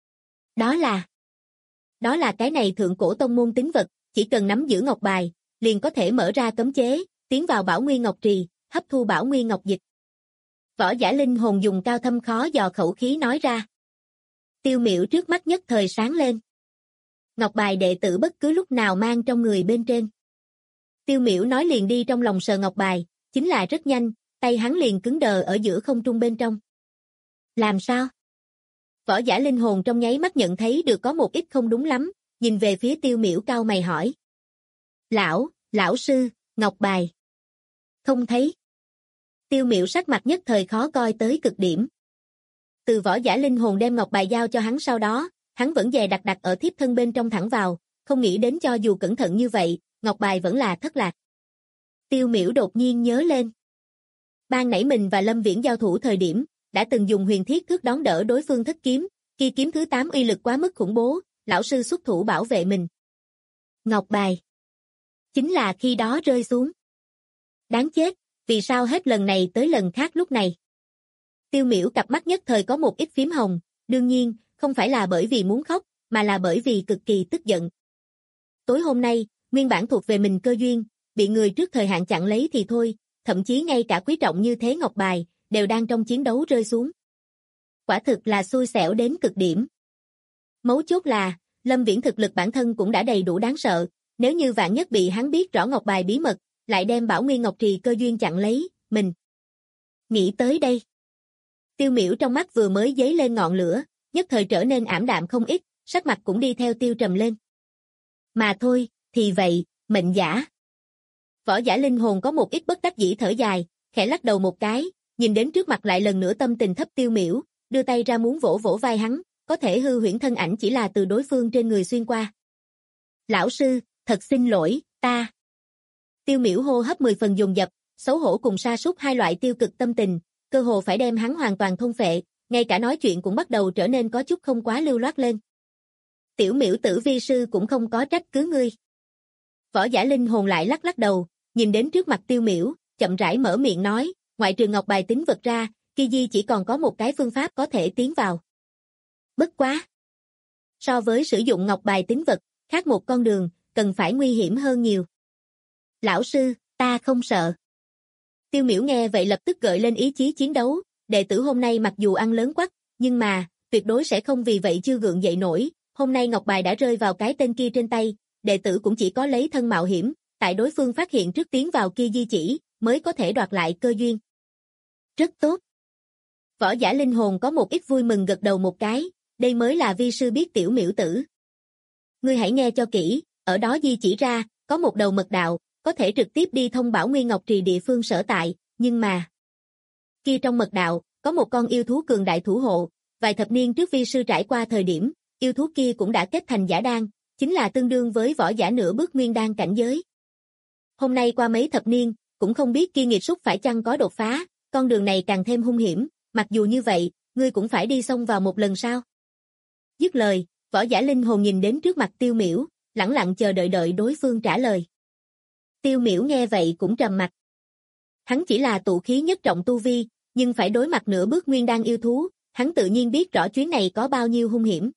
Đó là cái này thượng cổ tông môn tín vật, chỉ cần nắm giữ ngọc bài, liền có thể mở ra cấm chế, tiến vào bảo nguyên ngọc trì, hấp thu bảo nguyên ngọc dịch. Võ giả linh hồn dùng cao thâm khó dò khẩu khí nói ra. Tiêu Miểu trước mắt nhất thời sáng lên. Ngọc bài đệ tử bất cứ lúc nào mang trong người bên trên. Tiêu Miểu nói liền đi trong lòng sờ ngọc bài, chính là rất nhanh, tay hắn liền cứng đờ ở giữa không trung bên trong. Làm sao? Võ giả linh hồn trong nháy mắt nhận thấy được có một ít không đúng lắm, nhìn về phía Tiêu Miểu cau mày hỏi. Lão sư, ngọc bài. Không thấy. Tiêu Miểu sắc mặt nhất thời khó coi tới cực điểm. Từ võ giả linh hồn đem ngọc bài giao cho hắn sau đó, hắn vẫn dè đặt ở thiếp thân bên trong thẳng vào, không nghĩ đến cho dù cẩn thận như vậy, ngọc bài vẫn là thất lạc. Tiêu Miểu đột nhiên nhớ lên. Ban nãy mình và Lâm Viễn giao thủ thời điểm, đã từng dùng huyền thiết thước đón đỡ đối phương thất kiếm, khi kiếm thứ 8 uy lực quá mức khủng bố, lão sư xuất thủ bảo vệ mình. Ngọc bài. Chính là khi đó rơi xuống. Đáng chết, vì sao hết lần này tới lần khác lúc này? Tiêu Miểu cặp mắt nhất thời có một ít phím hồng, đương nhiên, không phải là bởi vì muốn khóc, mà là bởi vì cực kỳ tức giận. Tối hôm nay, nguyên bản thuộc về mình cơ duyên, bị người trước thời hạn chặn lấy thì thôi, thậm chí ngay cả quý trọng như thế ngọc bài, đều đang trong chiến đấu rơi xuống. Quả thực là xui xẻo đến cực điểm. Mấu chốt là, Lâm Viễn thực lực bản thân cũng đã đầy đủ đáng sợ, nếu như vạn nhất bị hắn biết rõ ngọc bài bí mật, lại đem Bảo Nguyên Ngọc Trì cơ duyên chặn lấy, mình. Nghĩ tới đây. Tiêu Miểu trong mắt vừa mới dấy lên ngọn lửa, nhất thời trở nên ảm đạm không ít, sắc mặt cũng đi theo tiêu trầm lên. Mà thôi, thì vậy, mệnh giả. Võ giả linh hồn có một ít bất đắc dĩ thở dài, khẽ lắc đầu một cái, nhìn đến trước mặt lại lần nữa tâm tình thấp Tiêu Miểu, đưa tay ra muốn vỗ vỗ vai hắn, có thể hư huyễn thân ảnh chỉ là từ đối phương trên người xuyên qua. Lão sư, thật xin lỗi, ta. Tiêu Miểu hô hấp 10 phần dồn dập, xấu hổ cùng sa sút hai loại tiêu cực tâm tình, cơ hồ phải đem hắn hoàn toàn thôn phệ, ngay cả nói chuyện cũng bắt đầu trở nên có chút không quá lưu loát lên. Tiểu Miểu tử vi sư cũng không có trách cứ ngươi. Võ giả linh hồn lại lắc lắc đầu, nhìn đến trước mặt Tiêu Miểu, chậm rãi mở miệng nói, ngoại trừ ngọc bài tính vật ra, Ki Di chỉ còn có một cái phương pháp có thể tiến vào. Bất quá. So với sử dụng ngọc bài tính vật, khác một con đường, cần phải nguy hiểm hơn nhiều. Lão sư, ta không sợ. Tiêu Miểu nghe vậy lập tức gợi lên ý chí chiến đấu, đệ tử hôm nay mặc dù ăn lớn quắc, nhưng mà, tuyệt đối sẽ không vì vậy chưa gượng dậy nổi, hôm nay ngọc bài đã rơi vào cái tên kia trên tay, đệ tử cũng chỉ có lấy thân mạo hiểm, tại đối phương phát hiện trước tiến vào Ki Di chỉ, mới có thể đoạt lại cơ duyên. Rất tốt. Võ giả linh hồn có một ít vui mừng gật đầu một cái, đây mới là vi sư biết Tiểu Miểu tử. Ngươi hãy nghe cho kỹ, ở đó Di chỉ ra, có một đầu mật đạo, có thể trực tiếp đi thông Bảo Nguyên Ngọc Trì địa phương sở tại, nhưng mà kia trong mật đạo, có một con yêu thú cường đại thủ hộ, vài thập niên trước vi sư trải qua thời điểm, yêu thú kia cũng đã kết thành giả đan, chính là tương đương với võ giả nửa bước nguyên đan cảnh giới. Hôm nay qua mấy thập niên, cũng không biết kia nghiệt súc phải chăng có đột phá, con đường này càng thêm hung hiểm, mặc dù như vậy, ngươi cũng phải đi xông vào một lần sao? Dứt lời, võ giả linh hồn nhìn đến trước mặt Tiêu Miểu, lẳng lặng chờ đợi đối phương trả lời. Tiêu Miểu nghe vậy cũng trầm mặt. Hắn chỉ là tụ khí nhất trọng tu vi, nhưng phải đối mặt nửa bước nguyên đan yêu thú, hắn tự nhiên biết rõ chuyến này có bao nhiêu hung hiểm.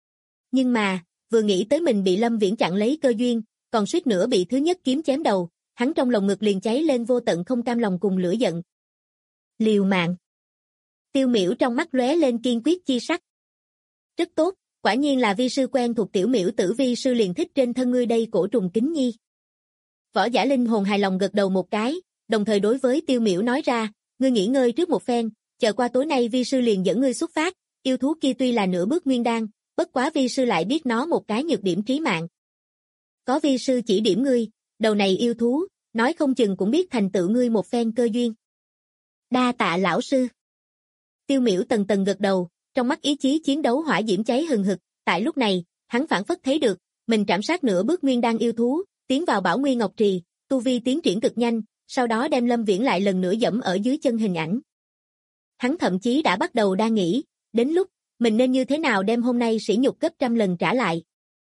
Nhưng mà, vừa nghĩ tới mình bị Lâm Viễn chặn lấy cơ duyên, còn suýt nữa bị thứ nhất kiếm chém đầu, hắn trong lồng ngực liền cháy lên vô tận không cam lòng cùng lửa giận. Liều mạng. Tiêu Miểu trong mắt lóe lên kiên quyết chi sắc. Rất tốt, quả nhiên là vi sư quen thuộc Tiểu Miểu tử vi sư liền thích trên thân ngươi đây cổ trùng kính nhi. Võ giả linh hồn hài lòng gật đầu một cái, đồng thời đối với Tiêu Miểu nói ra, ngươi nghỉ ngơi trước một phen, chờ qua tối nay vi sư liền dẫn ngươi xuất phát, yêu thú kia tuy là nửa bước nguyên đan, bất quá vi sư lại biết nó một cái nhược điểm trí mạng. Có vi sư chỉ điểm ngươi, đầu này yêu thú, nói không chừng cũng biết thành tựu ngươi một phen cơ duyên. Đa tạ lão sư. Tiêu Miểu tần tần gật đầu, trong mắt ý chí chiến đấu hỏa diễm cháy hừng hực, tại lúc này, hắn phản phất thấy được, mình trảm sát nửa bước nguyên đan yêu thú, tiến vào Bảo Nguyên Ngọc Trì, tu vi tiến triển cực nhanh, sau đó đem Lâm Viễn lại lần nữa dẫm ở dưới chân hình ảnh. Hắn thậm chí đã bắt đầu đang nghĩ, đến lúc, mình nên như thế nào đem hôm nay sỉ nhục gấp trăm lần trả lại.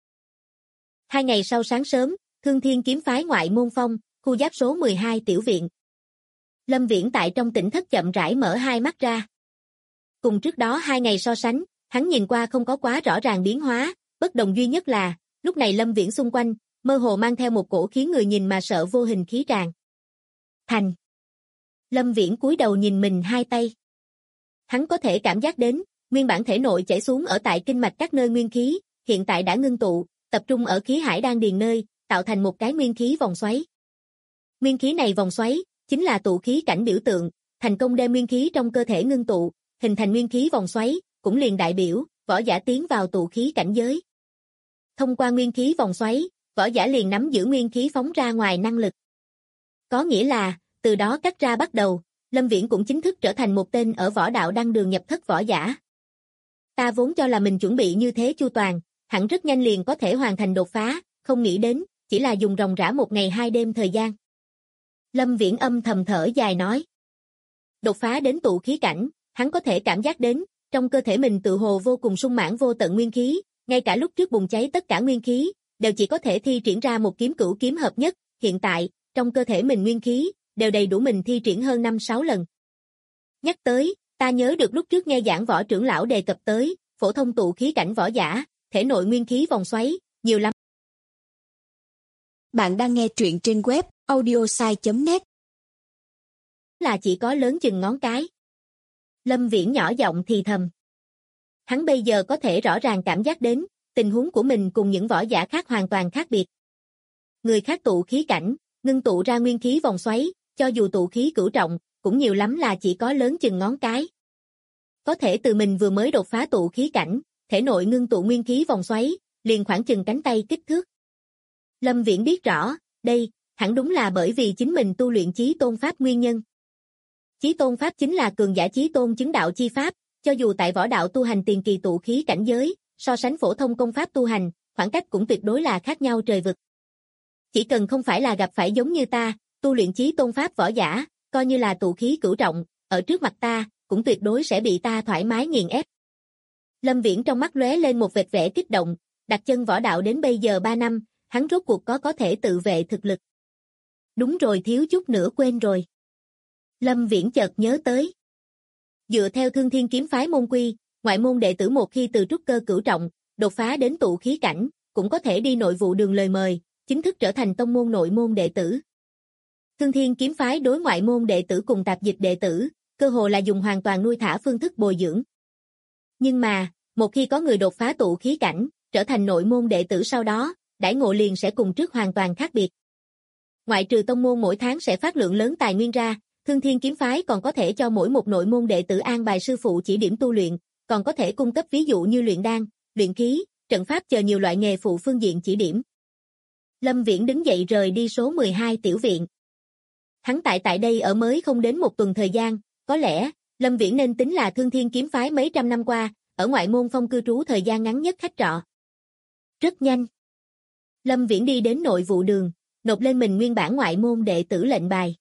2 ngày sau sáng sớm, Thương Thiên kiếm phái ngoại môn phong, khu giáp số 12 tiểu viện. Lâm Viễn tại trong tỉnh thất chậm rãi mở hai mắt ra. Cùng trước đó 2 ngày so sánh, hắn nhìn qua không có quá rõ ràng biến hóa, bất đồng duy nhất là, lúc này Lâm Viễn xung quanh, mơ hồ mang theo một cổ khiến người nhìn mà sợ vô hình khí tràn. Thành. Lâm Viễn cúi đầu nhìn mình hai tay. Hắn có thể cảm giác đến, nguyên bản thể nội chảy xuống ở tại kinh mạch các nơi nguyên khí, hiện tại đã ngưng tụ, tập trung ở khí hải đan điền nơi, tạo thành một cái nguyên khí vòng xoáy. Nguyên khí này vòng xoáy, chính là tụ khí cảnh biểu tượng, thành công đem nguyên khí trong cơ thể ngưng tụ, hình thành nguyên khí vòng xoáy, cũng liền đại biểu, võ giả tiến vào tụ khí cảnh giới. Thông qua nguyên khí vòng xoáy, võ giả liền nắm giữ nguyên khí phóng ra ngoài năng lực. Có nghĩa là, từ đó cắt ra bắt đầu, Lâm Viễn cũng chính thức trở thành một tên ở võ đạo đăng đường nhập thất võ giả. Ta vốn cho là mình chuẩn bị như thế chu toàn, hẳn rất nhanh liền có thể hoàn thành đột phá, không nghĩ đến, chỉ là dùng ròng rã 1 ngày 2 đêm thời gian. Lâm Viễn âm thầm thở dài nói. Đột phá đến tụ khí cảnh, hắn có thể cảm giác đến, trong cơ thể mình tự hồ vô cùng sung mãn vô tận nguyên khí, ngay cả lúc trước bùng cháy tất cả nguyên khí, đều chỉ có thể thi triển ra một kiếm cửu kiếm hợp nhất, hiện tại, trong cơ thể mình nguyên khí, đều đầy đủ mình thi triển hơn 5-6 lần. Nhắc tới, ta nhớ được lúc trước nghe giảng võ trưởng lão đề cập tới, phổ thông tụ khí cảnh võ giả, thể nội nguyên khí vòng xoáy, nhiều lắm. Bạn đang nghe truyện trên web audiosai.net. Là chỉ có lớn chừng ngón cái. Lâm Viễn nhỏ giọng thì thầm. Hắn bây giờ có thể rõ ràng cảm giác đến, tình huống của mình cùng những võ giả khác hoàn toàn khác biệt. Người khác tụ khí cảnh, ngưng tụ ra nguyên khí vòng xoáy, cho dù tụ khí cửu trọng, cũng nhiều lắm là chỉ có lớn chừng ngón cái. Có thể từ mình vừa mới đột phá tụ khí cảnh, thể nội ngưng tụ nguyên khí vòng xoáy, liền khoảng chừng cánh tay kích thước. Lâm Viễn biết rõ, đây, hẳn đúng là bởi vì chính mình tu luyện Chí Tôn Pháp nguyên nhân. Chí Tôn Pháp chính là cường giả Chí Tôn chứng đạo chi pháp, cho dù tại võ đạo tu hành tiền kỳ tụ khí cảnh giới, so sánh phổ thông công pháp tu hành, khoảng cách cũng tuyệt đối là khác nhau trời vực. Chỉ cần không phải là gặp phải giống như ta, tu luyện Chí Tôn Pháp võ giả, coi như là tụ khí cửu trọng, ở trước mặt ta, cũng tuyệt đối sẽ bị ta thoải mái nghiền ép. Lâm Viễn trong mắt lóe lên một vệt vẻ kích động, đặt chân võ đạo đến bây giờ 3 năm, hắn rốt cuộc có thể tự vệ thực lực. Đúng rồi, thiếu chút nữa quên rồi. Lâm Viễn chợt nhớ tới. Dựa theo Thương Thiên kiếm phái môn quy, ngoại môn đệ tử một khi từ trúc cơ cửu trọng, đột phá đến tụ khí cảnh, cũng có thể đi nội vụ đường lời mời, chính thức trở thành tông môn nội môn đệ tử. Thương Thiên kiếm phái đối ngoại môn đệ tử cùng tạp dịch đệ tử, cơ hồ là dùng hoàn toàn nuôi thả phương thức bồi dưỡng. Nhưng mà, một khi có người đột phá tụ khí cảnh, trở thành nội môn đệ tử sau đó, đãi ngộ liền sẽ cùng trước hoàn toàn khác biệt. Ngoại trừ tông môn mỗi tháng sẽ phát lượng lớn tài nguyên ra, Thương Thiên kiếm phái còn có thể cho mỗi một nội môn đệ tử an bài sư phụ chỉ điểm tu luyện, còn có thể cung cấp ví dụ như luyện đan, luyện khí, trận pháp chờ nhiều loại nghề phụ phương diện chỉ điểm. Lâm Viễn đứng dậy rời đi số 12 tiểu viện. Hắn tại đây ở mới không đến một tuần thời gian, có lẽ, Lâm Viễn nên tính là Thương Thiên kiếm phái mấy trăm năm qua, ở ngoại môn phong cư trú thời gian ngắn nhất khách trọ. Rất nhanh. Lâm Viễn đi đến nội vụ đường, nộp lên mình nguyên bản ngoại môn đệ tử lệnh bài.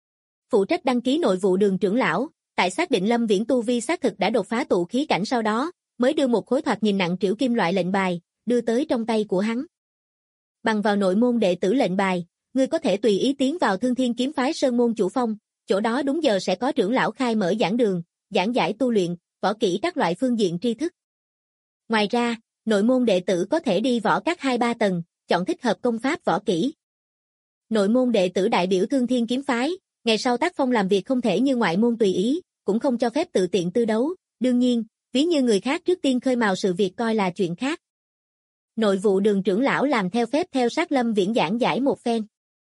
Phụ trách đăng ký nội vụ đường trưởng lão, tại xác định Lâm Viễn tu vi xác thực đã đột phá tụ khí cảnh sau đó, mới đưa một khối thoạt nhìn nặng trĩu kim loại lệnh bài, đưa tới trong tay của hắn. Bằng vào nội môn đệ tử lệnh bài, ngươi có thể tùy ý tiến vào Thương Thiên kiếm phái sơn môn chủ phong, chỗ đó đúng giờ sẽ có trưởng lão khai mở giảng đường, giảng giải tu luyện, võ kỹ các loại phương diện tri thức. Ngoài ra, nội môn đệ tử có thể đi võ các 2-3 tầng, chọn thích hợp công pháp võ kỹ. Nội môn đệ tử đại biểu Thương Thiên kiếm phái, ngày sau tác phong làm việc không thể như ngoại môn tùy ý, cũng không cho phép tự tiện tư đấu, đương nhiên, ví như người khác trước tiên khơi mào sự việc coi là chuyện khác. Nội vụ đường trưởng lão làm theo phép theo sát Lâm Viễn giảng giải một phen.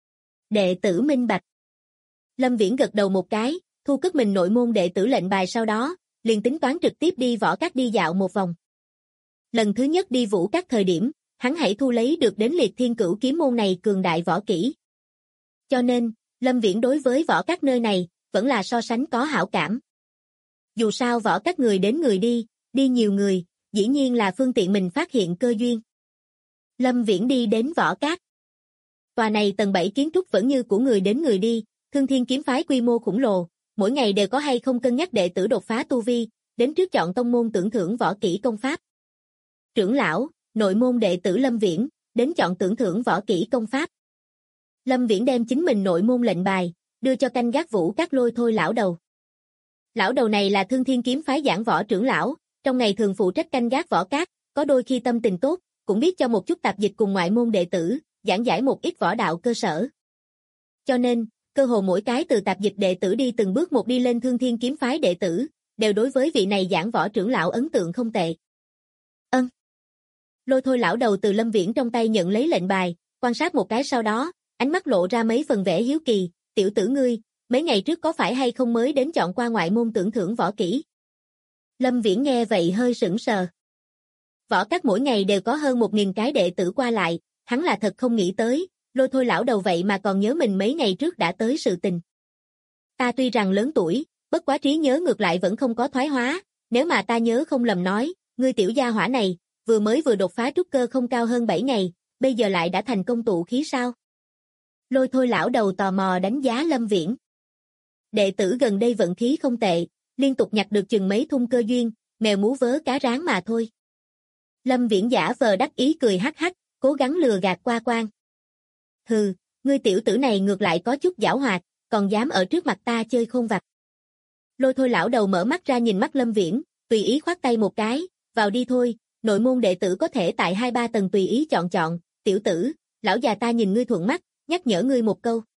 Đệ tử minh bạch. Lâm Viễn gật đầu một cái, thu cất mình nội môn đệ tử lệnh bài sau đó, liền tính toán trực tiếp đi võ các đi dạo một vòng. Lần thứ nhất đi vũ các thời điểm, hắn hãy thu lấy được đến liệt thiên cửu kiếm môn này cường đại võ kỹ. Cho nên, Lâm Viễn đối với võ các nơi này, vẫn là so sánh có hảo cảm. Dù sao võ các người đến người đi, đi nhiều người, dĩ nhiên là phương tiện mình phát hiện cơ duyên. Lâm Viễn đi đến võ các. Tòa này tầng 7 kiến trúc vẫn như của người đến người đi, Thương Thiên kiếm phái quy mô khổng lồ, mỗi ngày đều có hay không cân nhắc đệ tử đột phá tu vi, đến trước chọn tông môn tưởng thưởng võ kỹ công pháp. Trưởng lão, nội môn đệ tử Lâm Viễn, đến chọn tưởng thưởng võ kỹ công pháp. Lâm Viễn đem chính mình nội môn lệnh bài, đưa cho canh gác vũ các Lôi Thôi lão đầu. Lão đầu này là Thương Thiên kiếm phái giảng võ trưởng lão, trong ngày thường phụ trách canh gác võ các, có đôi khi tâm tình tốt, cũng biết cho một chút tạp dịch cùng ngoại môn đệ tử, giảng giải một ít võ đạo cơ sở. Cho nên, cơ hồ mỗi cái từ tạp dịch đệ tử đi từng bước một đi lên Thương Thiên kiếm phái đệ tử, đều đối với vị này giảng võ trưởng lão ấn tượng không tệ. Ân. Lôi Thôi lão đầu từ Lâm Viễn trong tay nhận lấy lệnh bài, quan sát một cái sau đó, ánh mắt lộ ra mấy phần vẻ hiếu kỳ, tiểu tử ngươi, mấy ngày trước có phải hay không mới đến chọn qua ngoại môn tưởng thưởng võ kỹ? Lâm Viễn nghe vậy hơi sững sờ. Võ các mỗi ngày đều có hơn 1000 cái đệ tử qua lại, hắn là thật không nghĩ tới, Lôi Thôi lão đầu vậy mà còn nhớ mình mấy ngày trước đã tới sự tình. Ta tuy rằng lớn tuổi, bất quá trí nhớ ngược lại vẫn không có thoái hóa, nếu mà ta nhớ không lầm nói, ngươi tiểu gia hỏa này, vừa đột phá trúc cơ không cao hơn 7 ngày, bây giờ lại đã thành công tụ khí sao? Lôi Thôi lão đầu tò mò đánh giá Lâm Viễn. đệ tử gần đây vận khí không tệ, liên tục nhặt được chừng mấy thung cơ duyên, mèo mú vớ cá rán mà thôi. Lâm Viễn giả vờ đắc ý cười hắc hắc, cố gắng lừa gạt qua quan. Hừ, ngươi tiểu tử này ngược lại có chút giảo hoạt, còn dám ở trước mặt ta chơi khôn vặt. Lôi Thôi lão đầu mở mắt ra nhìn mắt Lâm Viễn, tùy ý khoát tay một cái, vào đi thôi, nội môn đệ tử có thể tại 2-3 tầng tùy ý chọn, tiểu tử, lão già ta nhìn ngươi thuận mắt, nhắc nhở ngươi một câu.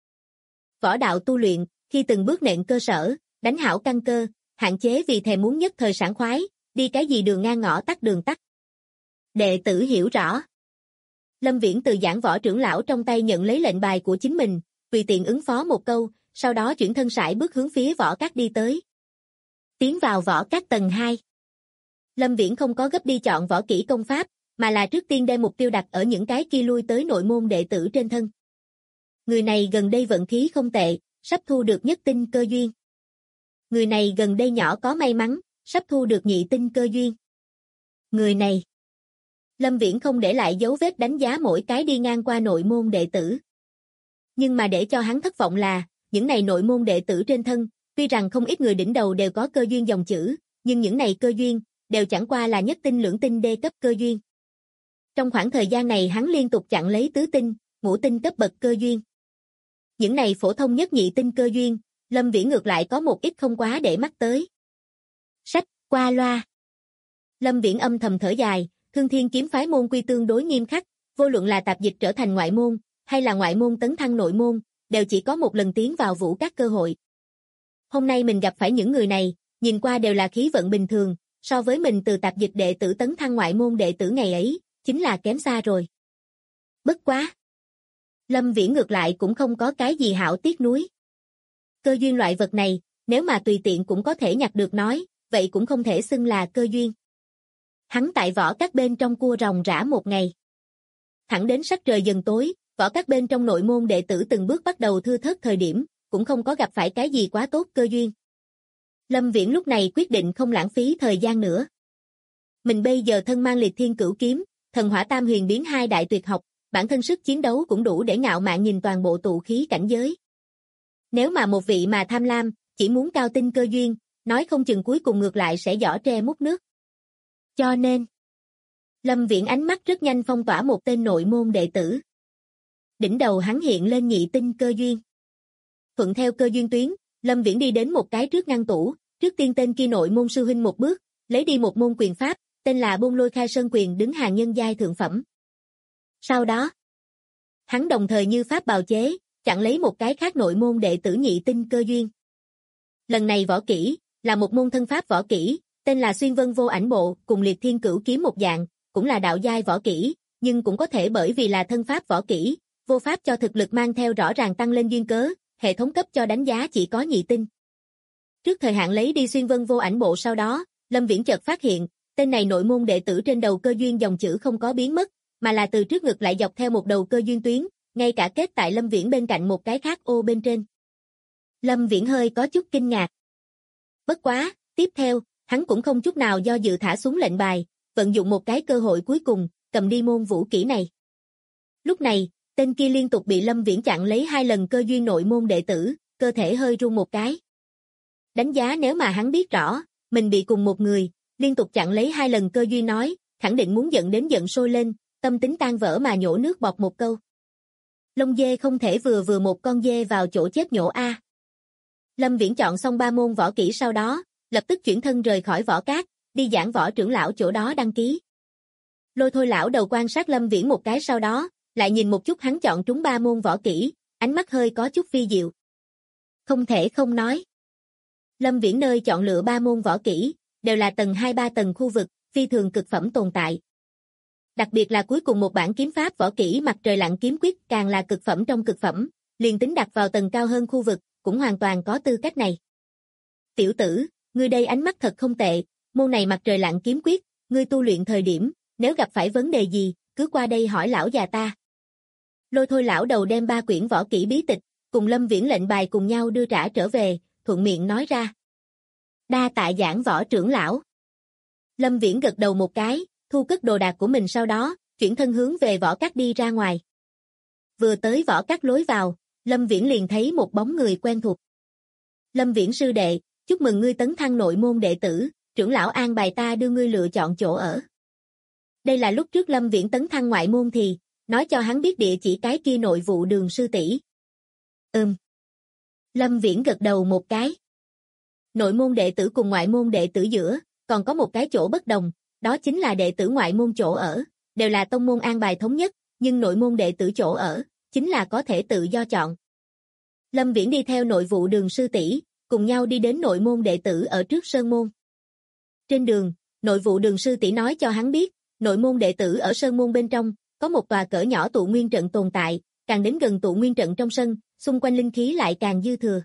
Võ đạo tu luyện, khi từng bước nện cơ sở, đánh hảo căn cơ, hạn chế vì thèm muốn nhất thời sảng khoái, đi cái gì đường ngang ngõ tắt đường tắt. Đệ tử hiểu rõ. Lâm Viễn từ giảng võ trưởng lão trong tay nhận lấy lệnh bài của chính mình, tùy tiện ứng phó một câu, sau đó chuyển thân sải bước hướng phía võ các đi tới. Tiến vào võ các tầng 2. Lâm Viễn không có gấp đi chọn võ kỹ công pháp, mà là trước tiên đem mục tiêu đặt ở những cái kia lui tới nội môn đệ tử trên thân. Người này gần đây vận khí không tệ, sắp thu được nhất tinh cơ duyên. Người này gần đây nhỏ có may mắn, sắp thu được nhị tinh cơ duyên. Người này. Lâm Viễn không để lại dấu vết đánh giá mỗi cái đi ngang qua nội môn đệ tử. Nhưng mà để cho hắn thất vọng là, những này nội môn đệ tử trên thân, tuy rằng không ít người đỉnh đầu đều có cơ duyên dòng chữ, nhưng những này cơ duyên, đều chẳng qua là nhất tinh lưỡng tinh đê cấp cơ duyên. Trong khoảng thời gian này hắn liên tục chặn lấy tứ tinh, ngũ tinh cấp bậc cơ duyên. Những này phổ thông nhất nhị tinh cơ duyên, Lâm Viễn ngược lại có một ít không quá để mắt tới. Sách, qua loa. Lâm Viễn âm thầm thở dài, Thương Thiên kiếm phái môn quy tương đối nghiêm khắc, vô luận là tạp dịch trở thành ngoại môn, hay là ngoại môn tấn thăng nội môn, đều chỉ có một lần tiến vào vũ các cơ hội. Hôm nay mình gặp phải những người này, nhìn qua đều là khí vận bình thường, so với mình từ tạp dịch đệ tử tấn thăng ngoại môn đệ tử ngày ấy, chính là kém xa rồi. Bất quá. Lâm Viễn ngược lại cũng không có cái gì hảo tiếc nuối. Cơ duyên loại vật này, nếu mà tùy tiện cũng có thể nhặt được nói, vậy cũng không thể xưng là cơ duyên. Hắn tại võ các bên trong cua ròng rã một ngày. Thẳng đến sắc trời dần tối, võ các bên trong nội môn đệ tử từng bước bắt đầu thưa thớt thời điểm, cũng không có gặp phải cái gì quá tốt cơ duyên. Lâm Viễn lúc này quyết định không lãng phí thời gian nữa. Mình bây giờ thân mang Liệt Thiên Cửu Kiếm, Thần Hỏa Tam Huyền Biến hai đại tuyệt học, bản thân sức chiến đấu cũng đủ để ngạo mạn nhìn toàn bộ tụ khí cảnh giới. Nếu mà một vị mà tham lam, chỉ muốn cao tinh cơ duyên, nói không chừng cuối cùng ngược lại sẽ giỏ tre múc nước. Cho nên, Lâm Viễn ánh mắt rất nhanh phong tỏa một tên nội môn đệ tử. Đỉnh đầu hắn hiện lên nhị tinh cơ duyên. Thuận theo cơ duyên tuyến, Lâm Viễn đi đến một cái trước ngăn tủ, trước tiên tên kia nội môn sư huynh một bước, lấy đi một môn quyền pháp, tên là Bôn Lôi Khai Sơn Quyền đứng hàng nhân giai thượng phẩm. Sau đó, hắn đồng thời như pháp bào chế, chặn lấy một cái khác nội môn đệ tử nhị tinh cơ duyên. Lần này võ kỹ, là một môn thân pháp võ kỹ, tên là Xuyên Vân Vô Ảnh Bộ, cùng Liệt Thiên Cửu Kiếm một dạng, cũng là đạo giai võ kỹ, nhưng cũng có thể bởi vì là thân pháp võ kỹ, vô pháp cho thực lực mang theo rõ ràng tăng lên duyên cớ, hệ thống cấp cho đánh giá chỉ có nhị tinh. Trước thời hạn lấy đi Xuyên Vân Vô Ảnh Bộ sau đó, Lâm Viễn chợt phát hiện, tên này nội môn đệ tử trên đầu cơ duyên dòng chữ không có biến mất, mà là từ trước ngực lại dọc theo một đầu cơ duyên tuyến, ngay cả kết tại Lâm Viễn bên cạnh một cái khác ô bên trên. Lâm Viễn hơi có chút kinh ngạc. Bất quá, tiếp theo, hắn cũng không chút nào do dự thả xuống lệnh bài, vận dụng một cái cơ hội cuối cùng, cầm đi môn vũ kỹ này. Lúc này, tên kia liên tục bị Lâm Viễn chặn lấy 2 lần cơ duyên nội môn đệ tử, cơ thể hơi run một cái. Đánh giá nếu mà hắn biết rõ, mình bị cùng một người, liên tục chặn lấy 2 lần cơ duyên nói, khẳng định muốn giận đến giận sôi lên, tâm tính tan vỡ mà nhổ nước bọt một câu. Lông dê không thể vừa một con dê vào chỗ chết nhổ a. Lâm Viễn chọn xong 3 môn võ kỹ sau đó, lập tức chuyển thân rời khỏi võ cát, đi giảng võ trưởng lão chỗ đó đăng ký. Lôi Thôi lão đầu quan sát Lâm Viễn một cái sau đó, lại nhìn một chút hắn chọn trúng 3 môn võ kỹ, ánh mắt hơi có chút phi diệu. Không thể không nói. Lâm Viễn nơi chọn lựa 3 môn võ kỹ, đều là tầng 2-3 tầng khu vực, phi thường cực phẩm tồn tại. Đặc biệt là cuối cùng một bản kiếm pháp võ kỹ Mặt Trời Lặn Kiếm Quyết càng là cực phẩm trong cực phẩm, liền tính đặt vào tầng cao hơn khu vực, cũng hoàn toàn có tư cách này. Tiểu tử, ngươi đây ánh mắt thật không tệ, môn này Mặt Trời Lặn Kiếm Quyết, ngươi tu luyện thời điểm, nếu gặp phải vấn đề gì, cứ qua đây hỏi lão già ta. Lôi Thôi lão đầu đem 3 quyển võ kỹ bí tịch, cùng Lâm Viễn lệnh bài cùng nhau đưa trả trở về, thuận miệng nói ra. Đa tạ giảng võ trưởng lão. Lâm Viễn gật đầu một cái, thu cất đồ đạc của mình sau đó, chuyển thân hướng về võ các đi ra ngoài. Vừa tới võ các lối vào, Lâm Viễn liền thấy một bóng người quen thuộc. Lâm Viễn sư đệ, chúc mừng ngươi tấn thăng nội môn đệ tử, trưởng lão an bài ta đưa ngươi lựa chọn chỗ ở. Đây là lúc trước Lâm Viễn tấn thăng ngoại môn thì, nói cho hắn biết địa chỉ cái kia nội vụ đường sư tỷ. Lâm Viễn gật đầu một cái. Nội môn đệ tử cùng ngoại môn đệ tử giữa, còn có một cái chỗ bất đồng, đó chính là đệ tử ngoại môn chỗ ở, đều là tông môn an bài thống nhất, nhưng nội môn đệ tử chỗ ở, chính là có thể tự do chọn. Lâm Viễn đi theo nội vụ đường sư tỷ, cùng nhau đi đến nội môn đệ tử ở trước sơn môn. Trên đường, nội vụ đường sư tỷ nói cho hắn biết, nội môn đệ tử ở sơn môn bên trong, có một tòa cỡ nhỏ tụ nguyên trận tồn tại, càng đến gần tụ nguyên trận trong sân, xung quanh linh khí lại càng dư thừa.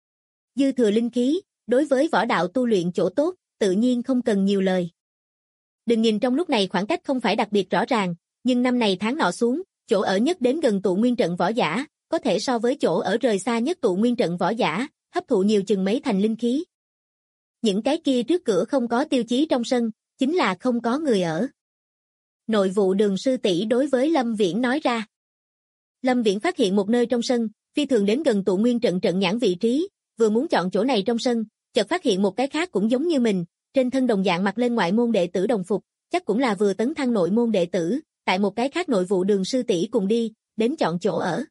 Dư thừa linh khí, đối với võ đạo tu luyện chỗ tốt, tự nhiên không cần nhiều lời. Đừng nhìn trong lúc này khoảng cách không phải đặc biệt rõ ràng, nhưng năm này tháng nọ xuống, chỗ ở nhất đến gần tụ nguyên trận võ giả, có thể so với chỗ ở rời xa nhất tụ nguyên trận võ giả, hấp thụ nhiều chừng mấy thành linh khí. Những cái kia trước cửa không có tiêu chí trong sân, chính là không có người ở. Nội vụ đường sư tỷ đối với Lâm Viễn nói ra. Lâm Viễn phát hiện một nơi trong sân, phi thường đến gần tụ nguyên trận trận nhãn vị trí, vừa muốn chọn chỗ này trong sân, chợt phát hiện một cái khác cũng giống như mình, trên thân đồng dạng mặc lên ngoại môn đệ tử đồng phục, chắc cũng là vừa tấn thăng nội môn đệ tử, tại một cái khác nội vụ đường sư tỷ cùng đi, đến chọn chỗ ở.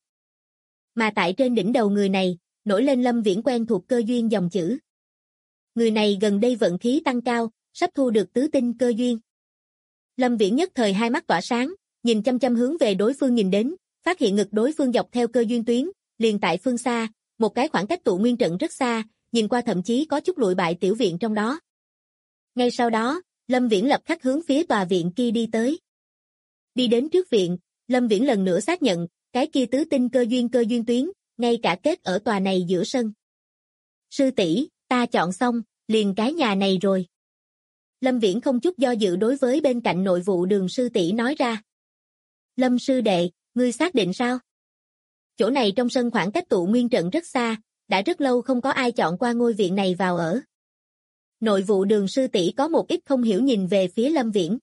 Mà tại trên đỉnh đầu người này, nổi lên Lâm Viễn quen thuộc cơ duyên dòng chữ. Người này gần đây vận khí tăng cao, sắp thu được tứ tinh cơ duyên. Lâm Viễn nhất thời hai mắt tỏa sáng, nhìn chăm chăm hướng về đối phương nhìn đến, phát hiện ngực đối phương dọc theo cơ duyên tuyến, liền tại phương xa, một cái khoảng cách tụ nguyên trận rất xa, nhìn qua thậm chí có chút lụi bại tiểu viện trong đó. Ngay sau đó, Lâm Viễn lập khắc hướng phía tòa viện kia đi tới. Đi đến trước viện, Lâm Viễn lần nữa xác nhận, cái kia tứ tinh cơ duyên tuyến, ngay cả kết ở tòa này giữa sân. Sư tỷ, ta chọn xong, liền cái nhà này rồi. Lâm Viễn không chút do dự đối với bên cạnh nội vụ đường sư tỷ nói ra. Lâm sư đệ, ngươi xác định sao? Chỗ này trong sân khoảng cách tụ nguyên trận rất xa, đã rất lâu không có ai chọn qua ngôi viện này vào ở. Nội vụ đường sư tỷ có một ít không hiểu nhìn về phía Lâm Viễn.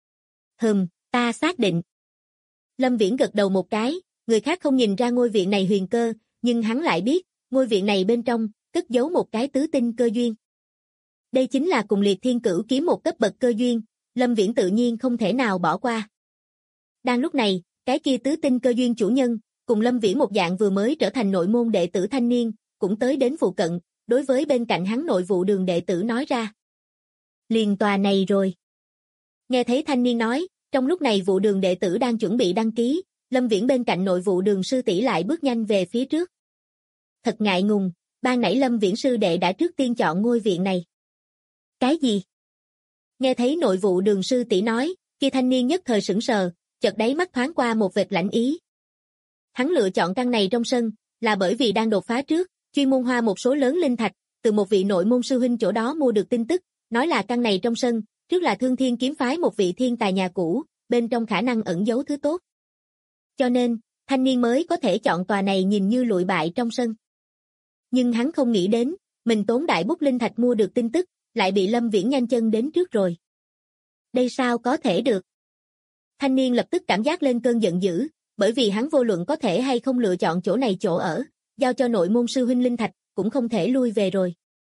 Ta xác định. Lâm Viễn gật đầu một cái, người khác không nhìn ra ngôi viện này huyền cơ, nhưng hắn lại biết, ngôi viện này bên trong, cất giấu một cái tứ tinh cơ duyên. Đây chính là cùng liệt thiên cửu kiếm một cấp bậc cơ duyên, Lâm Viễn tự nhiên không thể nào bỏ qua. Đang lúc này, cái kia tứ tinh cơ duyên chủ nhân, cùng Lâm Viễn một dạng vừa mới trở thành nội môn đệ tử thanh niên, cũng tới đến phụ cận, đối với bên cạnh hắn nội vụ đường đệ tử nói ra. Liền tòa này rồi. Nghe thấy thanh niên nói, trong lúc này vụ đường đệ tử đang chuẩn bị đăng ký, Lâm Viễn bên cạnh nội vụ đường sư tỷ lại bước nhanh về phía trước. Thật ngại ngùng, ban nãy Lâm Viễn sư đệ đã trước tiên chọn ngôi viện này. Cái gì? Nghe thấy nội vụ đường sư tỷ nói, kia thanh niên nhất thời sững sờ, chợt đáy mắt thoáng qua một vệt lãnh ý. Hắn lựa chọn căn này trong sân, là bởi vì đang đột phá trước, chuyên môn hoa một số lớn linh thạch, từ một vị nội môn sư huynh chỗ đó mua được tin tức, nói là căn này trong sân, trước là Thương Thiên kiếm phái một vị thiên tài nhà cũ, bên trong khả năng ẩn giấu thứ tốt. Cho nên, thanh niên mới có thể chọn tòa này nhìn như lụi bại trong sân. Nhưng hắn không nghĩ đến, mình tốn đại bút linh thạch mua được tin tức, lại bị Lâm Viễn nhanh chân đến trước rồi. Đây sao có thể được? Thanh niên lập tức cảm giác lên cơn giận dữ, bởi vì hắn vô luận có thể hay không lựa chọn chỗ này chỗ ở, giao cho nội môn sư huynh linh thạch, cũng không thể lui về rồi.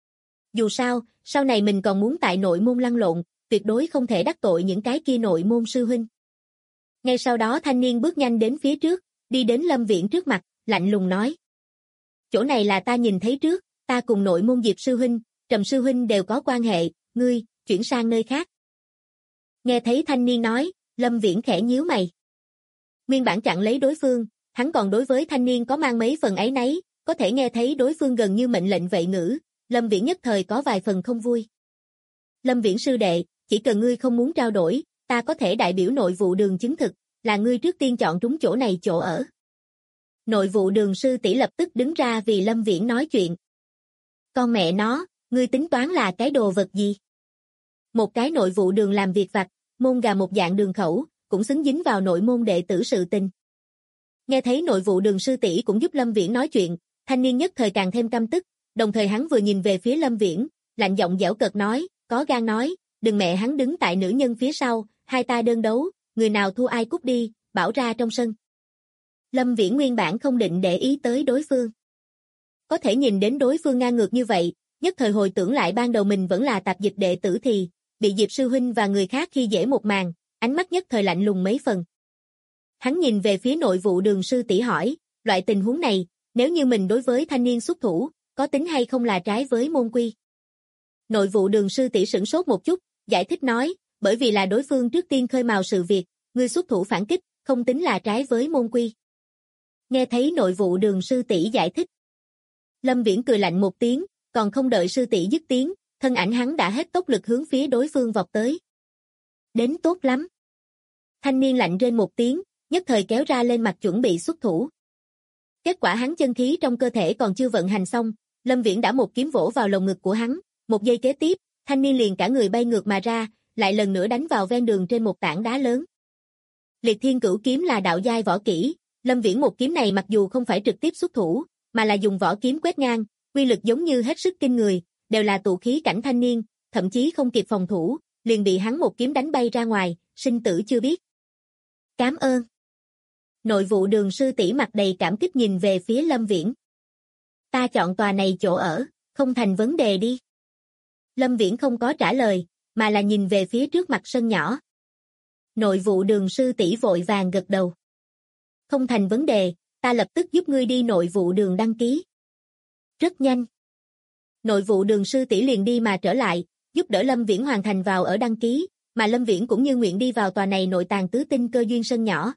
Dù sao, sau này mình còn muốn tại nội môn lăn lộn, tuyệt đối không thể đắc tội những cái kia nội môn sư huynh. Ngay sau đó thanh niên bước nhanh đến phía trước, đi đến Lâm Viễn trước mặt, lạnh lùng nói. Chỗ này là ta nhìn thấy trước, ta cùng nội môn Diệp sư huynh, Trầm sư huynh đều có quan hệ, ngươi, chuyển sang nơi khác. Nghe thấy thanh niên nói, Lâm Viễn khẽ nhíu mày. Nguyên bản chặn lấy đối phương, hắn còn đối với thanh niên có mang mấy phần áy náy, có thể nghe thấy đối phương gần như mệnh lệnh vậy ngữ, Lâm Viễn nhất thời có vài phần không vui. Lâm Viễn sư đệ, chỉ cần ngươi không muốn trao đổi, ta có thể đại biểu nội vụ đường chứng thực, là ngươi trước tiên chọn trúng chỗ này chỗ ở. Nội vụ đường sư tỷ lập tức đứng ra vì Lâm Viễn nói chuyện. Con mẹ nó, ngươi tính toán là cái đồ vật gì? Một cái nội vụ đường làm việc vặt, môn gà một dạng đường khẩu, cũng xứng dính vào nội môn đệ tử sự tình. Nghe thấy nội vụ đường sư tỷ cũng giúp Lâm Viễn nói chuyện, thanh niên nhất thời càng thêm căm tức, đồng thời hắn vừa nhìn về phía Lâm Viễn, lạnh giọng giễu cợt nói, có gan nói, đừng mẹ hắn đứng tại nữ nhân phía sau, hai ta đơn đấu, người nào thua ai cút đi, bảo ra trong sân. Lâm Viễn nguyên bản không định để ý tới đối phương. có thể nhìn đến đối phương ngang ngược như vậy, nhất thời hồi tưởng lại ban đầu mình vẫn là tạp dịch đệ tử thì, bị Diệp sư huynh và người khác khi dễ một màn, ánh mắt nhất thời lạnh lùng mấy phần. Hắn nhìn về phía nội vụ Đường sư tỷ hỏi, loại tình huống này, nếu như mình đối với thanh niên xuất thủ, có tính hay không là trái với môn quy? Nội vụ Đường sư tỷ sửng sốt một chút, giải thích nói, bởi vì là đối phương trước tiên khơi mào sự việc, ngươi xuất thủ phản kích, không tính là trái với môn quy. Nghe thấy nội vụ Đường sư tỷ giải thích, Lâm Viễn cười lạnh một tiếng, còn không đợi sư tỷ dứt tiếng, thân ảnh hắn đã hết tốc lực hướng phía đối phương vọt tới. Đến tốt lắm. Thanh niên lạnh rên một tiếng, nhất thời kéo ra lên mặt chuẩn bị xuất thủ. Kết quả hắn chân khí trong cơ thể còn chưa vận hành xong, Lâm Viễn đã một kiếm vỗ vào lồng ngực của hắn, một giây kế tiếp, thanh niên liền cả người bay ngược mà ra, lại lần nữa đánh vào ven đường trên một tảng đá lớn. Liệt Thiên Cửu kiếm là đạo giai võ kỹ, Lâm Viễn một kiếm này mặc dù không phải trực tiếp xuất thủ, mà là dùng võ kiếm quét ngang, uy lực giống như hết sức kinh người, đều là tụ khí cảnh thanh niên, thậm chí không kịp phòng thủ, liền bị hắn một kiếm đánh bay ra ngoài, sinh tử chưa biết. Cảm ơn. Nội vụ Đường sư tỷ mặt đầy cảm kích nhìn về phía Lâm Viễn. Ta chọn tòa này chỗ ở, không thành vấn đề đi. Lâm Viễn không có trả lời, mà là nhìn về phía trước mặt sân nhỏ. Nội vụ Đường sư tỷ vội vàng gật đầu. Không thành vấn đề, ta lập tức giúp ngươi đi nội vụ đường đăng ký. Rất nhanh. Nội vụ Đường sư tỷ liền đi mà trở lại, giúp đỡ Lâm Viễn hoàn thành vào ở đăng ký, mà Lâm Viễn cũng như nguyện đi vào tòa này nội tàng tứ tinh cơ duyên sân nhỏ.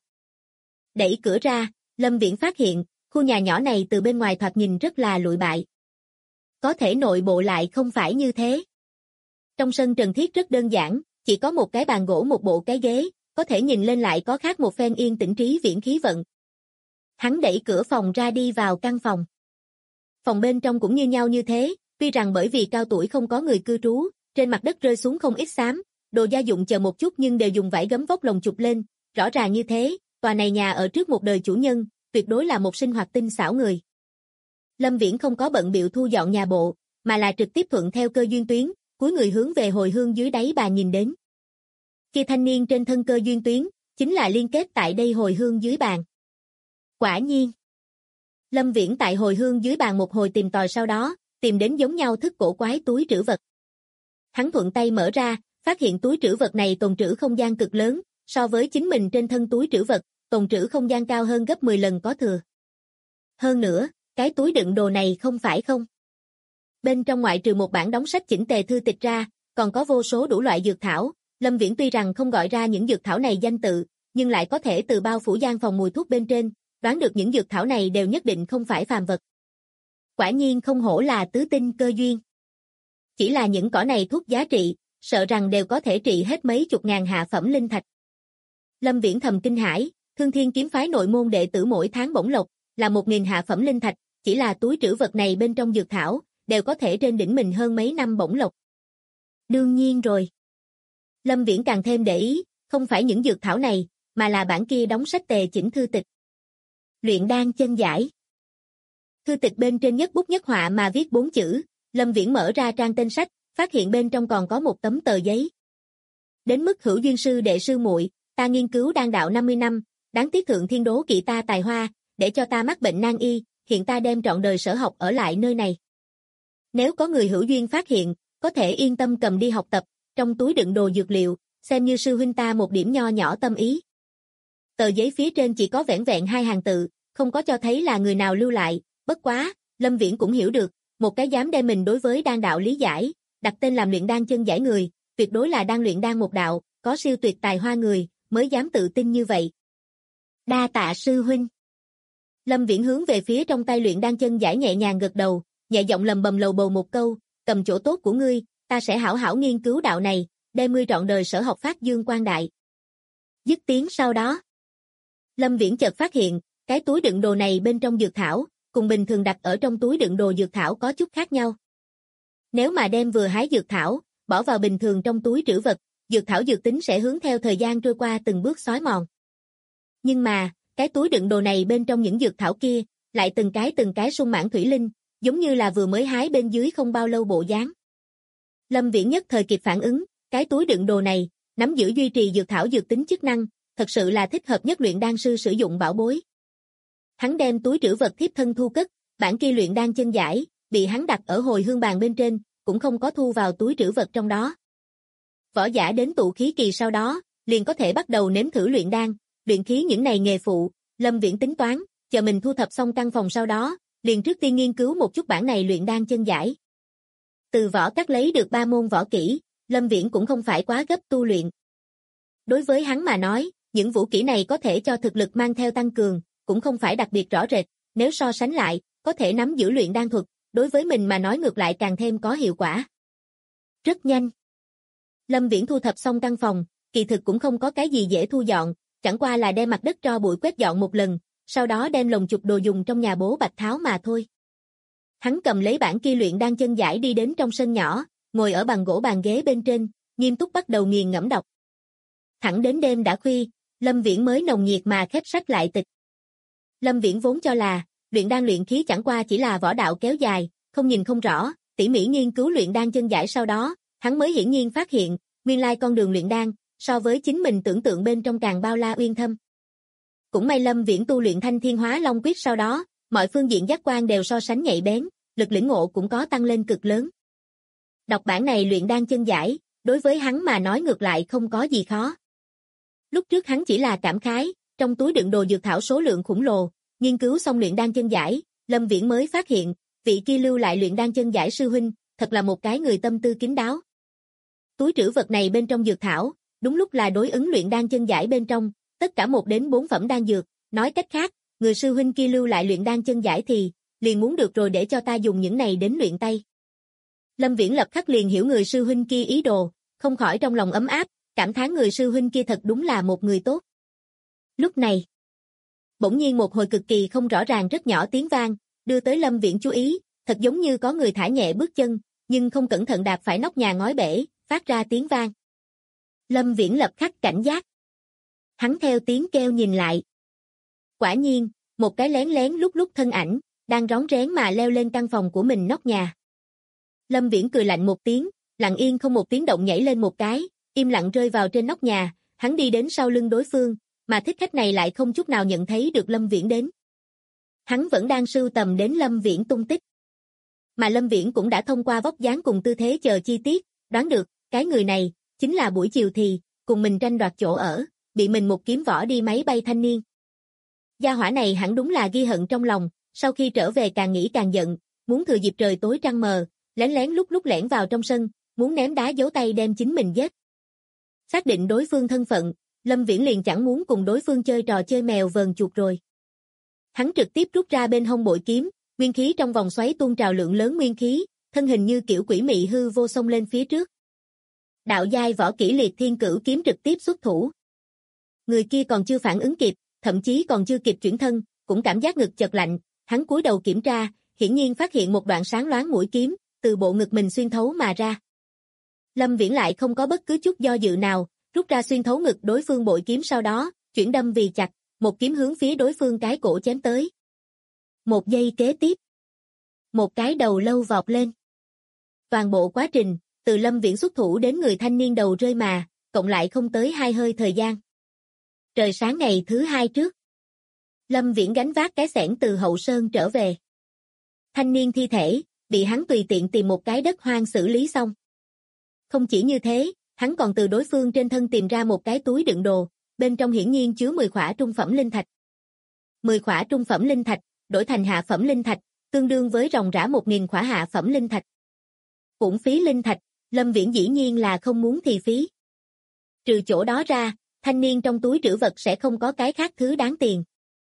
Đẩy cửa ra, Lâm Viễn phát hiện, khu nhà nhỏ này từ bên ngoài thoạt nhìn rất là lụi bại. Có thể nội bộ lại không phải như thế. Trong sân trần thiết rất đơn giản, chỉ có một cái bàn gỗ một bộ cái ghế, có thể nhìn lên lại có khác một phen yên tĩnh trí viễn khí vận. Hắn đẩy cửa phòng ra đi vào căn phòng. Phòng bên trong cũng như nhau như thế, tuy rằng bởi vì cao tuổi không có người cư trú, trên mặt đất rơi xuống không ít xám, đồ gia dụng chờ một chút nhưng đều dùng vải gấm vóc lồng chụp lên, rõ ràng như thế, tòa này nhà ở trước một đời chủ nhân, tuyệt đối là một sinh hoạt tinh xảo người. Lâm Viễn không có bận bịu thu dọn nhà bộ, mà là trực tiếp thuận theo cơ duyên tuyến, cúi người hướng về hồi hương dưới đáy bà nhìn đến. Khi thanh niên trên thân cơ duyên tuyến, chính là liên kết tại đây hồi hương dưới bàn. Quả nhiên. Lâm Viễn tại hồi hương dưới bàn một hồi tìm tòi sau đó, tìm đến giống nhau thức cổ quái túi trữ vật. Hắn thuận tay mở ra, phát hiện túi trữ vật này tồn trữ không gian cực lớn, so với chính mình trên thân túi trữ vật, tồn trữ không gian cao hơn gấp 10 lần có thừa. Hơn nữa, cái túi đựng đồ này không phải không. Bên trong ngoại trừ một bản đóng sách chỉnh tề thư tịch ra, còn có vô số đủ loại dược thảo. Lâm Viễn tuy rằng không gọi ra những dược thảo này danh tự, nhưng lại có thể từ bao phủ gian phòng mùi thuốc bên trên, đoán được những dược thảo này đều nhất định không phải phàm vật. Quả nhiên không hổ là tứ tinh cơ duyên. Chỉ là những cỏ này thuốc giá trị, sợ rằng đều có thể trị hết mấy chục ngàn hạ phẩm linh thạch. Lâm Viễn thầm kinh hãi, Thương Thiên kiếm phái nội môn đệ tử mỗi tháng bổng lộc là 1000 hạ phẩm linh thạch, chỉ là túi trữ vật này bên trong dược thảo, đều có thể trên đỉnh mình hơn mấy năm bổng lộc. Đương nhiên rồi. Lâm Viễn càng thêm để ý, không phải những dược thảo này, mà là bản kia đóng sách tề chỉnh thư tịch. Luyện đan chân giải. Thư tịch bên trên nhất bút nhất họa mà viết 4 chữ, Lâm Viễn mở ra trang tên sách, phát hiện bên trong còn có một tấm tờ giấy. Đến mức hữu duyên sư đệ sư muội, ta nghiên cứu đan đạo 50 năm, đáng tiếc thượng thiên đố kỵ ta tài hoa, để cho ta mắc bệnh nan y, hiện ta đem trọn đời sở học ở lại nơi này. Nếu có người hữu duyên phát hiện, có thể yên tâm cầm đi học tập, trong túi đựng đồ dược liệu, xem như sư huynh ta một điểm nho nhỏ tâm ý. Tờ giấy phía trên chỉ có vẻn vẹn 2 hàng tự, không có cho thấy là người nào lưu lại, bất quá, Lâm Viễn cũng hiểu được, một cái dám đem mình đối với đan đạo lý giải, đặt tên làm luyện đan chân giải người, tuyệt đối là đang luyện đan một đạo, có siêu tuyệt tài hoa người, mới dám tự tin như vậy. Đa tạ sư huynh. Lâm Viễn hướng về phía trong tay luyện đan chân giải nhẹ nhàng gật đầu, nhẹ giọng lầm bầm lầu bầu một câu, cầm chỗ tốt của ngươi, ta sẽ hảo hảo nghiên cứu đạo này, đem ngươi trọn đời sở học phát dương quang đại. Dứt tiếng sau đó, Lâm Viễn chợt phát hiện, cái túi đựng đồ này bên trong dược thảo, cùng bình thường đặt ở trong túi đựng đồ dược thảo có chút khác nhau. Nếu mà đem vừa hái dược thảo, bỏ vào bình thường trong túi trữ vật, dược thảo dược tính sẽ hướng theo thời gian trôi qua từng bước xói mòn. Nhưng mà, cái túi đựng đồ này bên trong những dược thảo kia, lại từng cái sung mãn thủy linh, giống như là vừa mới hái bên dưới không bao lâu bộ dáng. Lâm Viễn nhất thời kịp phản ứng, cái túi đựng đồ này, nắm giữ duy trì dược thảo dược tính chức năng, thật sự là thích hợp nhất luyện đan sư sử dụng bảo bối. Hắn đem túi trữ vật thiếp thân thu cất, Bản kia luyện đan chân giải, bị hắn đặt ở hồi hương bàn bên trên, cũng không có thu vào túi trữ vật trong đó. Võ giả đến tụ khí kỳ sau đó, liền có thể bắt đầu nếm thử luyện đan, luyện khí những này nghề phụ, Lâm Viễn tính toán, chờ mình thu thập xong căn phòng sau đó, liền trước tiên nghiên cứu một chút bản này luyện đan chân giải. Từ võ các lấy được 3 môn võ kỹ, Lâm Viễn cũng không phải quá gấp tu luyện. Đối với hắn mà nói, những vũ kỹ này có thể cho thực lực mang theo tăng cường, cũng không phải đặc biệt rõ rệt, nếu so sánh lại, có thể nắm giữ luyện đan thuật, đối với mình mà nói ngược lại càng thêm có hiệu quả. Rất nhanh. Lâm Viễn thu thập xong căn phòng, kỳ thực cũng không có cái gì dễ thu dọn, chẳng qua là đem mặt đất tro bụi quét dọn một lần, sau đó đem lồng chụp đồ dùng trong nhà bố bạch tháo mà thôi. Hắn cầm lấy bản kia luyện đan chân giải đi đến trong sân nhỏ, ngồi ở bằng gỗ bàn ghế bên trên, nghiêm túc bắt đầu nghiền ngẫm đọc. Thẳng đến đêm đã khuya, Lâm Viễn mới nồng nhiệt mà khép sách lại tịch. Lâm Viễn vốn cho là, luyện đan luyện khí chẳng qua chỉ là võ đạo kéo dài, không nhìn không rõ, tỉ mỉ nghiên cứu luyện đan chân giải sau đó, hắn mới hiển nhiên phát hiện, nguyên lai con đường luyện đan, so với chính mình tưởng tượng bên trong càng bao la uyên thâm. Cũng may Lâm Viễn tu luyện Thanh Thiên Hóa Long Quyết sau đó, mọi phương diện giác quan đều so sánh nhạy bén, lực lĩnh ngộ cũng có tăng lên cực lớn. Đọc bản này luyện đan chân giải, đối với hắn mà nói ngược lại không có gì khó. Lúc trước hắn chỉ là cảm khái, trong túi đựng đồ dược thảo số lượng khủng lồ, nghiên cứu xong luyện đan chân giải, Lâm Viễn mới phát hiện, vị kia lưu lại luyện đan chân giải sư huynh, thật là một cái người tâm tư kín đáo. Túi trữ vật này bên trong dược thảo, đúng lúc là đối ứng luyện đan chân giải bên trong, tất cả 1 đến 4 phẩm đan dược, nói cách khác, người sư huynh kia lưu lại luyện đan chân giải thì, liền muốn được rồi để cho ta dùng những này đến luyện tay. Lâm Viễn lập khắc liền hiểu người sư huynh kia ý đồ, không khỏi trong lòng ấm áp, cảm thán người sư huynh kia thật đúng là một người tốt. Lúc này, bỗng nhiên một hồi cực kỳ không rõ ràng rất nhỏ tiếng vang, đưa tới Lâm Viễn chú ý, thật giống như có người thả nhẹ bước chân, nhưng không cẩn thận đạp phải nóc nhà ngói bể, phát ra tiếng vang. Lâm Viễn lập khắc cảnh giác. Hắn theo tiếng kêu nhìn lại. Quả nhiên, một cái lén lén lúc lúc thân ảnh, đang rón rén mà leo lên căn phòng của mình nóc nhà. Lâm Viễn cười lạnh một tiếng, lặng yên không một tiếng động nhảy lên một cái, im lặng rơi vào trên nóc nhà, hắn đi đến sau lưng đối phương, mà thích khách này lại không chút nào nhận thấy được Lâm Viễn đến. Hắn vẫn đang sưu tầm đến Lâm Viễn tung tích. Mà Lâm Viễn cũng đã thông qua vóc dáng cùng tư thế chờ chi tiết, đoán được, cái người này, chính là buổi chiều thì, cùng mình tranh đoạt chỗ ở, bị mình một kiếm võ đi máy bay thanh niên. Gia hỏa này hẳn đúng là ghi hận trong lòng, sau khi trở về càng nghĩ càng giận, muốn thừa dịp trời tối trăng mờ, lén lén lúc lúc lẻn vào trong sân, muốn ném đá giấu tay đem chính mình giết. Xác định đối phương thân phận, Lâm Viễn liền chẳng muốn cùng đối phương chơi trò chơi mèo vờn chuột rồi. Hắn trực tiếp rút ra bên hông bội kiếm, nguyên khí trong vòng xoáy tuôn trào lượng lớn nguyên khí, thân hình như kiểu quỷ mị hư vô xông lên phía trước. Đạo giai võ kỹ Liệt Thiên Cửu kiếm trực tiếp xuất thủ. Người kia còn chưa phản ứng kịp, thậm chí còn chưa kịp chuyển thân, cũng cảm giác ngực chợt lạnh, hắn cúi đầu kiểm tra, hiển nhiên phát hiện một đoạn sáng loáng mũi kiếm, từ bộ ngực mình xuyên thấu mà ra. Lâm Viễn lại không có bất cứ chút do dự nào, rút ra xuyên thấu ngực đối phương bội kiếm sau đó, chuyển đâm vì chặt, một kiếm hướng phía đối phương cái cổ chém tới. Một giây kế tiếp, một cái đầu lâu vọt lên. Toàn bộ quá trình, từ Lâm Viễn xuất thủ đến người thanh niên đầu rơi mà, cộng lại không tới 2 hơi thời gian. Trời sáng ngày thứ 2 trước, Lâm Viễn gánh vác cái xẻng từ hậu sơn trở về. Thanh niên thi thể, bị hắn tùy tiện tìm một cái đất hoang xử lý xong. Không chỉ như thế, hắn còn từ đối phương trên thân tìm ra một cái túi đựng đồ, bên trong hiển nhiên chứa 10 khỏa trung phẩm linh thạch. 10 khỏa trung phẩm linh thạch, đổi thành hạ phẩm linh thạch, tương đương với ròng rã 1000 khỏa hạ phẩm linh thạch. Uổng phí linh thạch, Lâm Viễn dĩ nhiên là không muốn thì phí. Trừ chỗ đó ra, thanh niên trong túi trữ vật sẽ không có cái khác thứ đáng tiền.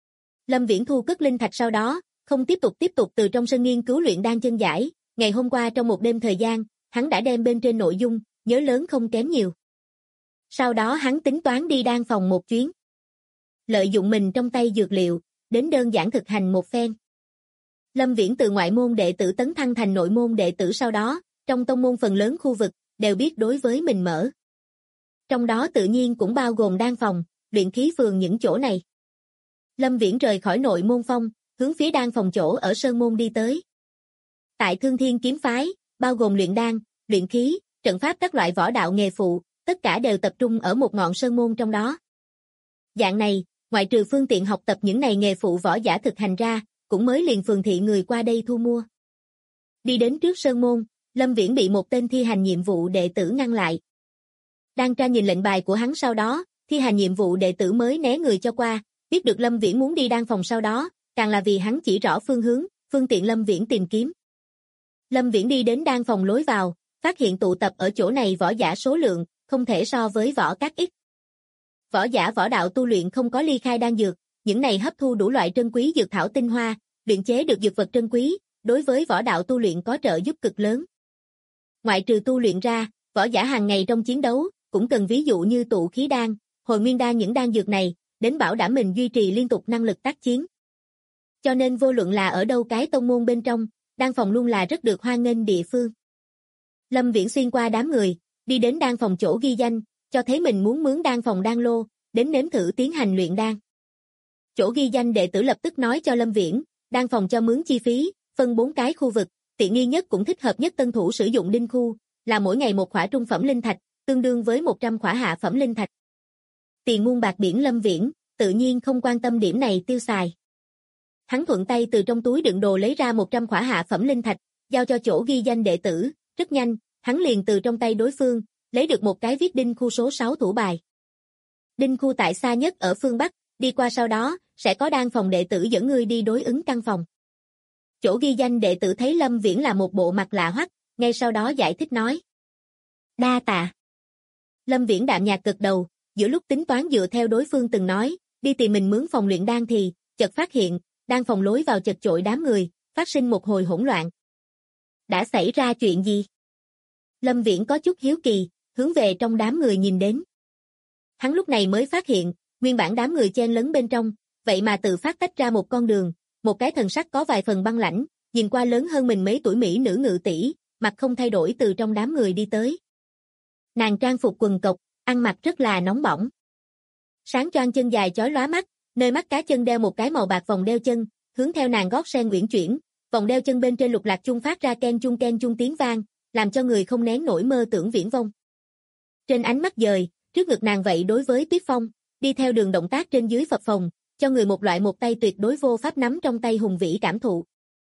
Lâm Viễn thu cất linh thạch sau đó, không tiếp tục từ trong sân nghiên cứu luyện đan chân giải, ngày hôm qua trong một đêm thời gian, hắn đã đem bên trên nội dung, nhớ lớn không kém nhiều. Sau đó hắn tính toán đi đan phòng một chuyến. Lợi dụng mình trong tay dược liệu, đến đơn giản thực hành một phen. Lâm Viễn từ ngoại môn đệ tử tấn thăng thành nội môn đệ tử sau đó, trong tông môn phần lớn khu vực, đều biết đối với mình mở. Trong đó tự nhiên cũng bao gồm đan phòng, luyện khí phường những chỗ này. Lâm Viễn rời khỏi nội môn phong, hướng phía đan phòng chỗ ở sơn môn đi tới. Tại Thương Thiên kiếm phái, bao gồm luyện đan, luyện khí, trận pháp các loại võ đạo nghề phụ, tất cả đều tập trung ở một ngọn sơn môn trong đó. Dạng này, ngoại trừ phương tiện học tập những này nghề phụ võ giả thực hành ra, cũng mới liền phường thị người qua đây thu mua. Đi đến trước sơn môn, Lâm Viễn bị một tên thi hành nhiệm vụ đệ tử ngăn lại. Đang tra nhìn lệnh bài của hắn sau đó, thi hành nhiệm vụ đệ tử mới né người cho qua, biết được Lâm Viễn muốn đi đan phòng sau đó, càng là vì hắn chỉ rõ phương hướng, phương tiện Lâm Viễn tìm kiếm. Lâm Viễn đi đến đan phòng lối vào, phát hiện tụ tập ở chỗ này võ giả số lượng, không thể so với võ các ít. Võ giả võ đạo tu luyện không có ly khai đan dược, những này hấp thu đủ loại trân quý dược thảo tinh hoa, luyện chế được dược vật trân quý, đối với võ đạo tu luyện có trợ giúp cực lớn. Ngoại trừ tu luyện ra, võ giả hàng ngày trong chiến đấu, cũng cần ví dụ như tụ khí đan, hồi nguyên đan những đan dược này, đến bảo đảm mình duy trì liên tục năng lực tác chiến. Cho nên vô luận là ở đâu cái tông môn bên trong, đan phòng luôn là rất được hoan nghênh địa phương. Lâm Viễn xuyên qua đám người, đi đến đan phòng chỗ ghi danh, cho thấy mình muốn mướn đan phòng đan lô, đến nếm thử tiến hành luyện đan. Chỗ ghi danh đệ tử lập tức nói cho Lâm Viễn, đan phòng cho mướn chi phí, phân 4 cái khu vực, tiện nghi nhất cũng thích hợp nhất tân thủ sử dụng đinh khu, là mỗi ngày 1 khỏa trung phẩm linh thạch, tương đương với 100 khỏa hạ phẩm linh thạch. Tiền muôn bạc biển Lâm Viễn, tự nhiên không quan tâm điểm này tiêu xài. Hắn thuận tay từ trong túi đựng đồ lấy ra 100 khỏa hạ phẩm linh thạch, giao cho chỗ ghi danh đệ tử, rất nhanh, hắn liền từ trong tay đối phương, lấy được một cái viết đinh khu số 6 thủ bài. Đinh khu tại xa nhất ở phương Bắc, đi qua sau đó, sẽ có đan phòng đệ tử dẫn ngươi đi đối ứng căn phòng. Chỗ ghi danh đệ tử thấy Lâm Viễn là một bộ mặt lạ hoắc, ngay sau đó giải thích nói. Đa tạ. Lâm Viễn đạm nhạt gật đầu, giữa lúc tính toán dựa theo đối phương từng nói, đi tìm mình mướn phòng luyện đan thì, chợt phát hiện, đan phòng lối vào chật chội đám người, phát sinh một hồi hỗn loạn. Đã xảy ra chuyện gì? Lâm Viễn có chút hiếu kỳ, hướng về trong đám người nhìn đến. Hắn lúc này mới phát hiện, nguyên bản đám người chen lấn bên trong, vậy mà tự phát tách ra một con đường, một cái thần sắc có vài phần băng lãnh, nhìn qua lớn hơn mình mấy tuổi mỹ nữ ngự tỷ, mặt không thay đổi từ trong đám người đi tới. Nàng trang phục quần cộc, ăn mặc rất là nóng bỏng. Sáng choang chân dài chói lóa mắt, nơi mắt cá chân đeo một cái màu bạc vòng đeo chân, hướng theo nàng gót sen uyển chuyển, vòng đeo chân bên trên lục lạc chung phát ra ken chung tiếng vang, làm cho người không nén nổi mơ tưởng viễn vông. Trên ánh mắt dời, trước ngực nàng vậy đối với Tuyết Phong, đi theo đường động tác trên dưới phập phồng, cho người một loại một tay tuyệt đối vô pháp nắm trong tay hùng vĩ cảm thụ.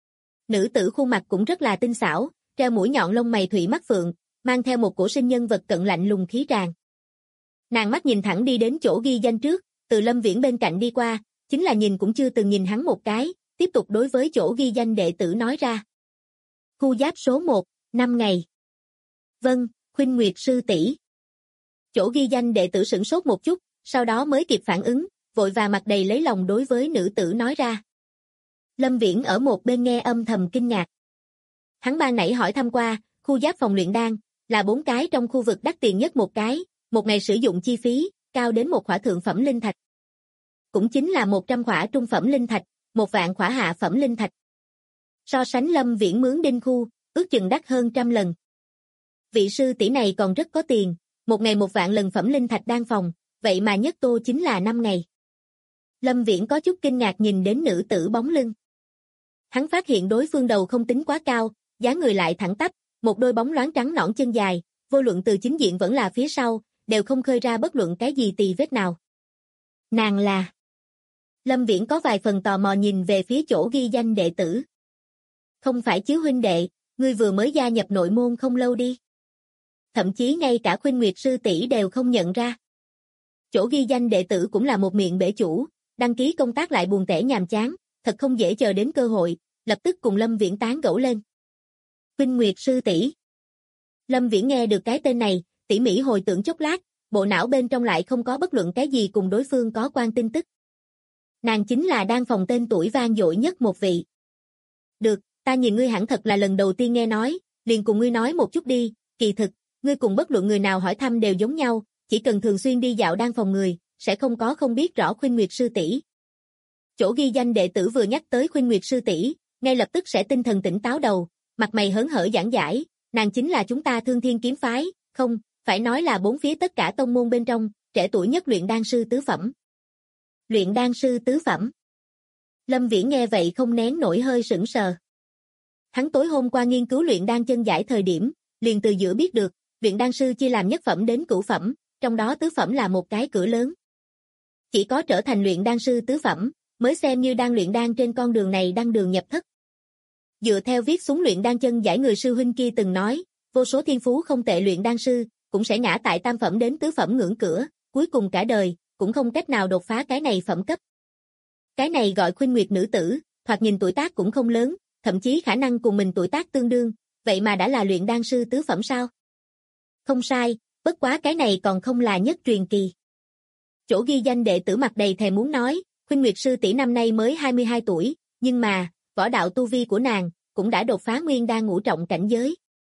Nữ tử khuôn mặt cũng rất là tinh xảo, treo mũi nhọn lông mày thủy mắt phượng, mang theo một cổ sinh nhân vật cận lạnh lùng khí tràng. Nàng mắt nhìn thẳng đi đến chỗ ghi danh trước, từ Lâm Viễn bên cạnh đi qua, chính là nhìn cũng chưa từng nhìn hắn một cái, tiếp tục đối với chỗ ghi danh đệ tử nói ra. Khu giáp số 1, 5 ngày. Vâng, Khuynh Nguyệt sư tỷ. Chỗ ghi danh đệ tử sửng sốt một chút, sau đó mới kịp phản ứng, vội và mặt đầy lấy lòng đối với nữ tử nói ra. Lâm Viễn ở một bên nghe âm thầm kinh ngạc. Hắn ban nãy hỏi thăm qua, khu giáp phòng luyện đan, là 4 cái trong khu vực đắt tiền nhất một cái, một ngày sử dụng chi phí, cao đến 1 khỏa thượng phẩm linh thạch. Cũng chính là 100 khỏa trung phẩm linh thạch, 1 vạn khỏa hạ phẩm linh thạch. So sánh Lâm Viễn mướn đinh khu, ước chừng đắt hơn 100 lần. Vị sư tỷ này còn rất có tiền, một ngày 1 vạn lần phẩm linh thạch đan phòng, vậy mà nhất tô chính là 5 ngày. Lâm Viễn có chút kinh ngạc nhìn đến nữ tử bóng lưng. Hắn phát hiện đối phương đầu không tính quá cao, dáng người lại thẳng tắp, một đôi bóng loáng trắng nõn chân dài, vô luận từ chính diện vẫn là phía sau, đều không khơi ra bất luận cái gì tì vết nào. Nàng là... Lâm Viễn có vài phần tò mò nhìn về phía chỗ ghi danh đệ tử. Không phải chứ huynh đệ, ngươi vừa mới gia nhập nội môn không lâu đi. Thậm chí ngay cả Khuynh Nguyệt sư tỷ đều không nhận ra. Chỗ ghi danh đệ tử cũng là một miệng bể chủ, đăng ký công tác lại buồn tẻ nhàm chán, thật không dễ chờ đến cơ hội, lập tức cùng Lâm Viễn tán gẫu lên. Khuynh Nguyệt sư tỷ. Lâm Viễn nghe được cái tên này, tỉ mỉ hồi tưởng chốc lát, bộ não bên trong lại không có bất luận cái gì cùng đối phương có quan tin tức. Nàng chính là đan phòng tên tuổi vang dội nhất một vị. Được, ta nhìn ngươi hẳn thật là lần đầu tiên nghe nói, liền cùng ngươi nói một chút đi, kỳ thực, ngươi cùng bất luận người nào hỏi thăm đều giống nhau, chỉ cần thường xuyên đi dạo đan phòng người, sẽ không có không biết rõ Khuynh Nguyệt sư tỷ. Chỗ ghi danh đệ tử vừa nhắc tới Khuynh Nguyệt sư tỷ, ngay lập tức sẽ tinh thần tỉnh táo đầu, mặt mày hớn hở giảng giải, nàng chính là chúng ta Thương Thiên kiếm phái, không, phải nói là 4 phía tất cả tông môn bên trong, trẻ tuổi nhất luyện đan sư tứ phẩm. Luyện đan sư tứ phẩm. Lâm Viễn nghe vậy không nén nổi hơi sững sờ. Hắn tối hôm qua nghiên cứu luyện đan chân giải thời điểm, liền từ giữa biết được, luyện đan sư chia làm nhất phẩm đến cửu phẩm, trong đó tứ phẩm là một cái cửa lớn. Chỉ có trở thành luyện đan sư tứ phẩm, mới xem như đang luyện đan trên con đường này đăng đường nhập thất. Dựa theo viết xuống luyện đan chân giải người sư huynh kia từng nói, vô số thiên phú không tệ luyện đan sư, cũng sẽ ngã tại tam phẩm đến tứ phẩm ngưỡng cửa, cuối cùng cả đời, cũng không cách nào đột phá cái này phẩm cấp. Cái này gọi khuynh nguyệt nữ tử, thoạt nhìn tuổi tác cũng không lớn, thậm chí khả năng cùng mình tuổi tác tương đương, vậy mà đã là luyện đan sư tứ phẩm sao? Không sai, bất quá cái này còn không là nhất truyền kỳ. Chỗ ghi danh đệ tử mặt đầy thèm muốn nói, khuynh nguyệt sư tỷ năm nay mới 22 tuổi, nhưng mà, võ đạo tu vi của nàng, cũng đã đột phá nguyên đan ngũ trọng cảnh giới.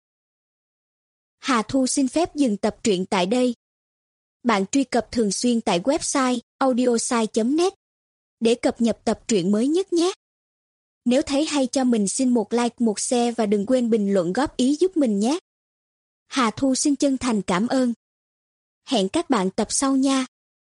Hà Thu xin phép dừng tập truyện tại đây. Bạn truy cập thường xuyên tại website audiosai.net để cập nhật tập truyện mới nhất nhé. Nếu thấy hay cho mình xin một like, một share và đừng quên bình luận góp ý giúp mình nhé. Hà Thu xin chân thành cảm ơn. Hẹn các bạn tập sau nha.